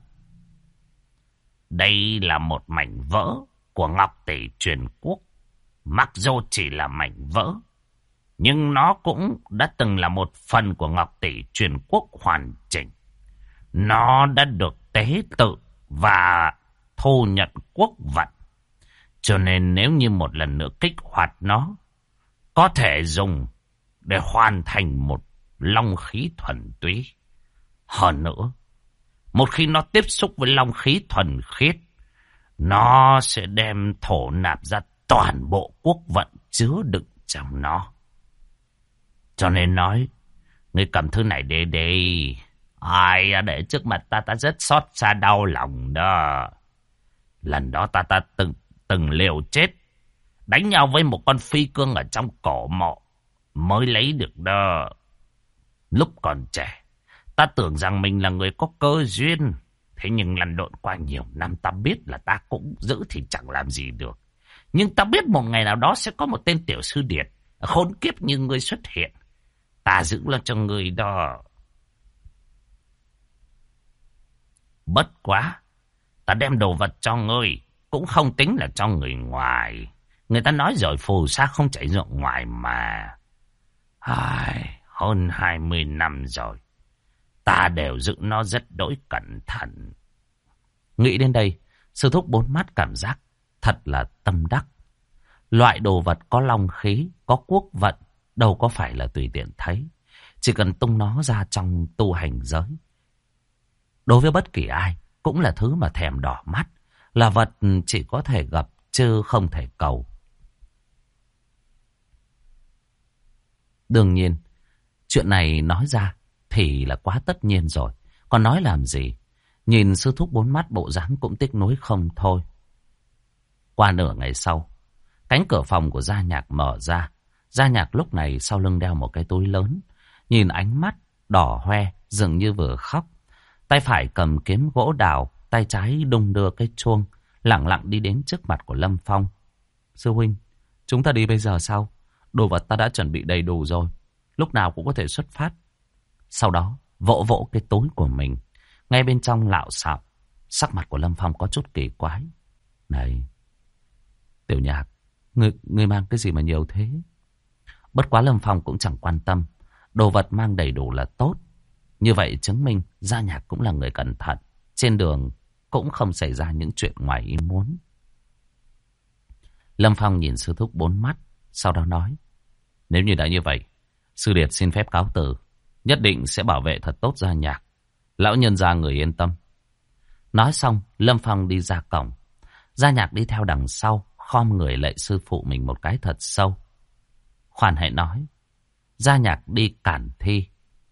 Đây là một mảnh vỡ của Ngọc Tỷ Truyền Quốc. Mặc dù chỉ là mảnh vỡ, nhưng nó cũng đã từng là một phần của Ngọc Tỷ Truyền Quốc hoàn chỉnh. Nó đã được tế tự và thu nhận quốc vận. Cho nên nếu như một lần nữa kích hoạt nó, có thể dùng để hoàn thành một long khí thuần túy. Hơn nữa, một khi nó tiếp xúc với long khí thuần khiết, nó sẽ đem thổ nạp ra toàn bộ quốc vận chứa đựng trong nó. Cho nên nói, ngươi cầm thứ này đi. Ai để trước mặt ta rất xót xa đau lòng đó. Lần đó ta từng liều chết, đánh nhau với một con phi cương ở trong cổ mộ mới lấy được đó. Lúc còn trẻ, ta tưởng rằng mình là người có cơ duyên. Thế nhưng lăn lộn qua nhiều năm, ta biết là ta cũng giữ thì chẳng làm gì được. Nhưng ta biết một ngày nào đó sẽ có một tên tiểu sư điệt khốn kiếp như ngươi xuất hiện. Ta giữ lo cho ngươi đó. Bất quá, ta đem đồ vật cho ngươi cũng không tính là cho người ngoài. Người ta nói rồi, phù sa không chảy ruộng ngoài mà. Hơn 20 năm rồi, ta đều giữ nó rất đỗi cẩn thận. Nghĩ đến đây, sư thúc bốn mắt cảm giác thật là tâm đắc. Loại đồ vật có long khí, có quốc vận, đâu có phải là tùy tiện thấy. Chỉ cần tung nó ra trong tu hành giới, đối với bất kỳ ai cũng là thứ mà thèm đỏ mắt, là vật chỉ có thể gặp chứ không thể cầu. Đương nhiên, chuyện này nói ra thì là quá tất nhiên rồi. Còn nói làm gì? Nhìn sư thúc bốn mắt bộ dáng cũng tiếc nuối không thôi. Qua nửa ngày sau, cánh cửa phòng của Gia Nhạc mở ra. Gia Nhạc lúc này sau lưng đeo một cái túi lớn. Nhìn ánh mắt đỏ hoe, dường như vừa khóc. Tay phải cầm kiếm gỗ đào, tay trái đung đưa cái chuông, lẳng lặng đi đến trước mặt của Lâm Phong. Sư huynh, chúng ta đi bây giờ sao? Đồ vật ta đã chuẩn bị đầy đủ rồi, lúc nào cũng có thể xuất phát. Sau đó vỗ vỗ cái túi của mình, ngay bên trong lạo xạo. Sắc mặt của Lâm Phong có chút kỳ quái. Này, Tiểu Nhạc, ngươi mang cái gì mà nhiều thế? Bất quá Lâm Phong cũng chẳng quan tâm. Đồ vật mang đầy đủ là tốt. Như vậy chứng minh Gia Nhạc cũng là người cẩn thận. Trên đường cũng không xảy ra những chuyện ngoài ý muốn. Lâm Phong nhìn sư thúc bốn mắt, sau đó nói: nếu như đã như vậy, sư điệt xin phép cáo từ. Nhất định sẽ bảo vệ thật tốt Gia Nhạc. Lão nhân gia người yên tâm. Nói xong, Lâm Phong đi ra cổng. Gia Nhạc đi theo đằng sau, khom người lạy sư phụ mình một cái thật sâu. Khoan hãy nói, Gia Nhạc đi cản thi,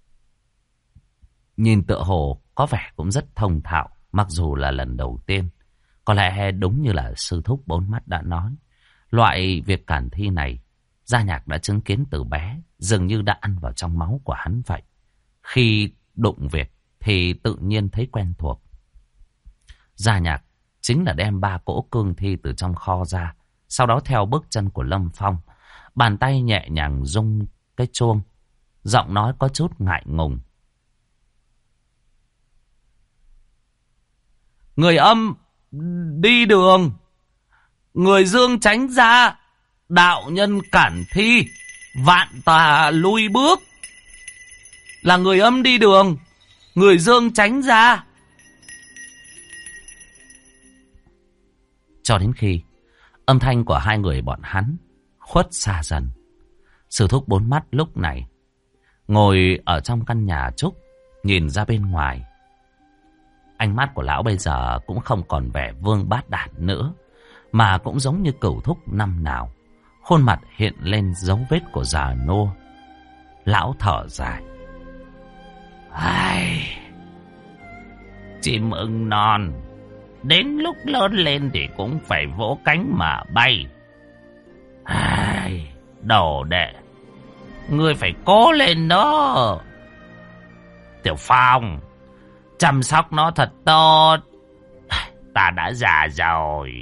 nhìn tựa hồ có vẻ cũng rất thông thạo, mặc dù là lần đầu tiên. Có lẽ đúng như là sư thúc bốn mắt đã nói, loại việc cản thi này Gia Nhạc đã chứng kiến từ bé, dường như đã ăn vào trong máu của hắn vậy. Khi đụng việc thì tự nhiên thấy quen thuộc. Gia Nhạc chính là đem 3 cỗ cương thi từ trong kho ra, sau đó theo bước chân của Lâm Phong, bàn tay nhẹ nhàng rung cái chuông, giọng nói có chút ngại ngùng. Người âm đi đường, người dương tránh ra, đạo nhân cản thi, vạn tà lui bước. Là người âm đi đường, người dương tránh ra. Cho đến khi âm thanh của hai người bọn hắn khuất xa dần, sư thúc bốn mắt lúc này ngồi ở trong căn nhà trúc, nhìn ra bên ngoài. Ánh mắt của lão bây giờ cũng không còn vẻ vương bát đản nữa, mà cũng giống như cửu thúc năm nào. Khuôn mặt hiện lên dấu vết của già nua. Lão thở dài. Ai... chim ưng non, đến lúc lớn lên thì cũng phải vỗ cánh mà bay. Ai... đồ đệ, ngươi phải cố lên đó. Tiểu Phong, chăm sóc nó thật tốt. Ta đã già rồi.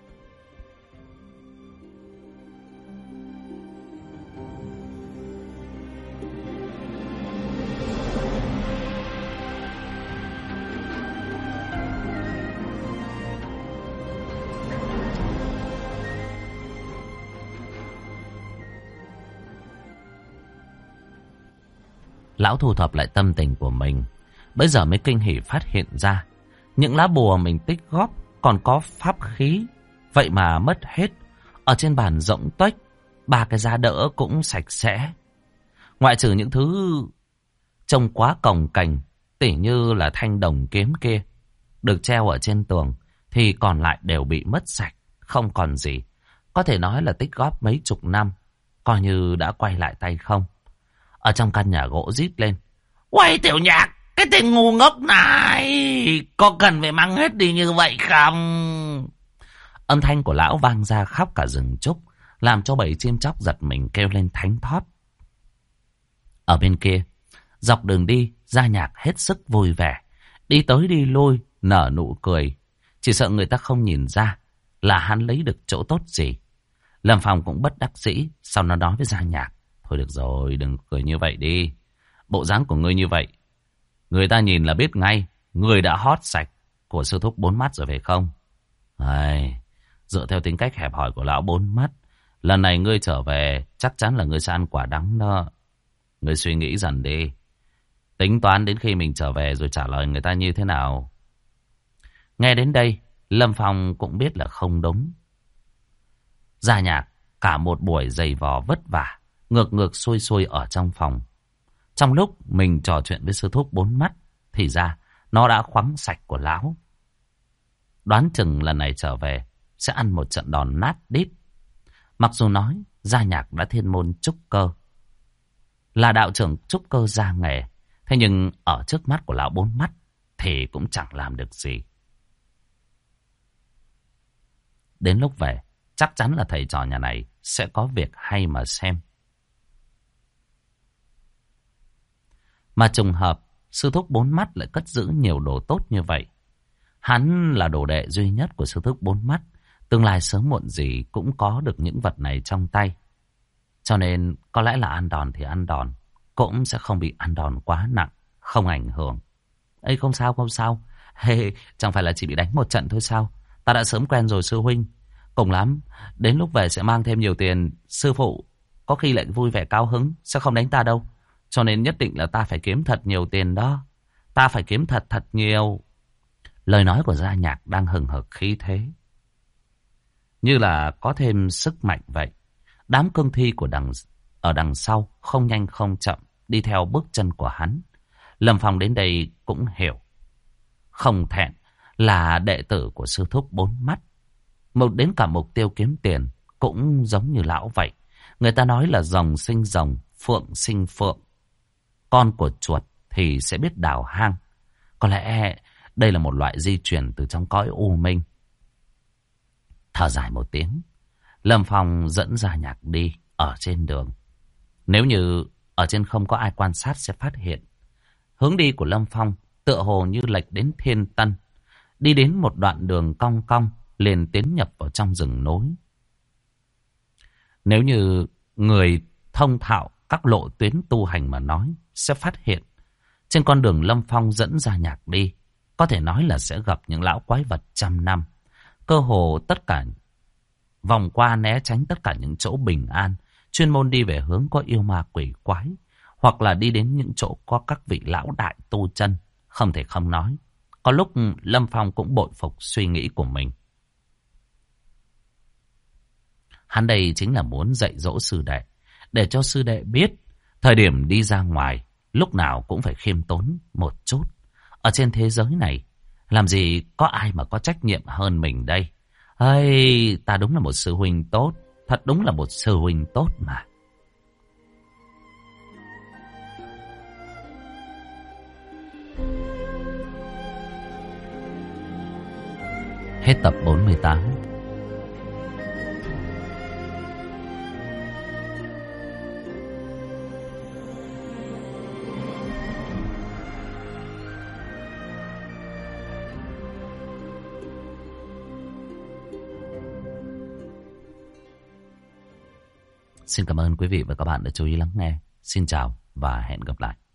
Lão thu thập lại tâm tình của mình, bây giờ mới kinh hỉ phát hiện ra những lá bùa mình tích góp còn có pháp khí, vậy mà mất hết. Ở trên bàn rỗng tuếch, 3 cái giá đỡ cũng sạch sẽ. Ngoại trừ những thứ trông quá cồng kềnh, tỉ như là thanh đồng kiếm kia được treo ở trên tường, thì còn lại đều bị mất sạch, không còn gì. Có thể nói là tích góp mấy chục năm, coi như đã quay lại tay không. Ở trong căn nhà gỗ rít lên. Quay Tiểu Nhạc, cái tên ngu ngốc này, có cần phải mang hết đi như vậy không? Âm thanh của lão vang ra khắp cả rừng trúc, làm cho bầy chim chóc giật mình kêu lên thánh thót. Ở bên kia, dọc đường đi, Gia Nhạc hết sức vui vẻ, đi tới đi lui, nở nụ cười. Chỉ sợ người ta không nhìn ra là hắn lấy được chỗ tốt gì. Lâm Phong cũng bất đắc dĩ, sau nó nói với Gia Nhạc. Thôi được rồi, đừng cười như vậy đi. Bộ dáng của ngươi như vậy, người ta nhìn là biết ngay ngươi đã hót sạch của sư thúc bốn mắt rồi phải không? Ai, dựa theo tính cách hẹp hòi của lão bốn mắt, lần này ngươi trở về chắc chắn là ngươi sẽ ăn quả đắng đó. Ngươi suy nghĩ dần đi, tính toán đến khi mình trở về rồi trả lời người ta như thế nào. Nghe đến đây, Lâm Phong cũng biết là không đúng. Gia Nhạc cả một buổi giày vò vất vả, ngược ngược xuôi xuôi ở trong phòng. Trong lúc mình trò chuyện với sư thúc bốn mắt, thì ra nó đã khoắng sạch của lão. Đoán chừng lần này trở về sẽ ăn một trận đòn nát đít. Mặc dù nói Gia Nhạc đã thiên môn trúc cơ, là đạo trưởng trúc cơ gia nghề, thế nhưng ở trước mắt của lão bốn mắt thì cũng chẳng làm được gì. Đến lúc về, chắc chắn là thầy trò nhà này sẽ có việc hay mà xem. Mà trùng hợp, sư thúc bốn mắt lại cất giữ nhiều đồ tốt như vậy. Hắn là đồ đệ duy nhất của sư thúc bốn mắt, tương lai sớm muộn gì cũng có được những vật này trong tay. Cho nên có lẽ là ăn đòn thì ăn đòn, cũng sẽ không bị ăn đòn quá nặng, không ảnh hưởng. Ê, không sao, không sao. Hey, chẳng phải là chỉ bị đánh một trận thôi sao? Ta đã sớm quen rồi sư huynh. Cùng lắm, đến lúc về sẽ mang thêm nhiều tiền. Sư phụ có khi lại vui vẻ cao hứng, sẽ không đánh ta đâu. Cho nên nhất định là ta phải kiếm thật nhiều tiền đó. Ta phải kiếm thật nhiều. Lời nói của Gia Nhạc đang hừng hực khí thế, như là có thêm sức mạnh vậy. Đám cương thi của ở đằng sau không nhanh không chậm đi theo bước chân của hắn. Lâm Phong đến đây cũng hiểu, không thẹn là đệ tử của sư thúc bốn mắt. Đến cả mục tiêu kiếm tiền cũng giống như lão vậy. Người ta nói là rồng sinh rồng, phượng sinh phượng. Con của chuột thì sẽ biết đào hang. Có lẽ đây là một loại di truyền từ trong cõi u minh. Thở dài một tiếng, Lâm Phong dẫn Gia Nhạc đi ở trên đường. Nếu như ở trên không có ai quan sát sẽ phát hiện. Hướng đi của Lâm Phong tựa hồ như lệch đến Thiên Tân. Đi đến một đoạn đường cong cong, liền tiến nhập vào trong rừng núi. Nếu như người thông thạo các lộ tuyến tu hành mà nói, sẽ phát hiện trên con đường Lâm Phong dẫn Gia Nhạc đi, có thể nói là sẽ gặp những lão quái vật trăm năm. Cơ hồ tất cả vòng qua né tránh tất cả những chỗ bình an, chuyên môn đi về hướng có yêu ma quỷ quái, hoặc là đi đến những chỗ có các vị lão đại tu chân. Không thể không nói, có lúc Lâm Phong cũng bội phục suy nghĩ của mình. Hắn đây chính là muốn dạy dỗ sư đệ, để cho sư đệ biết thời điểm đi ra ngoài lúc nào cũng phải khiêm tốn một chút. Ở trên thế giới này, làm gì có ai mà có trách nhiệm hơn mình đây. Ây, ta đúng là một sư huynh tốt, thật đúng là một sư huynh tốt mà. Hết tập 48. Xin cảm ơn quý vị và các bạn đã chú ý lắng nghe. Xin chào và hẹn gặp lại.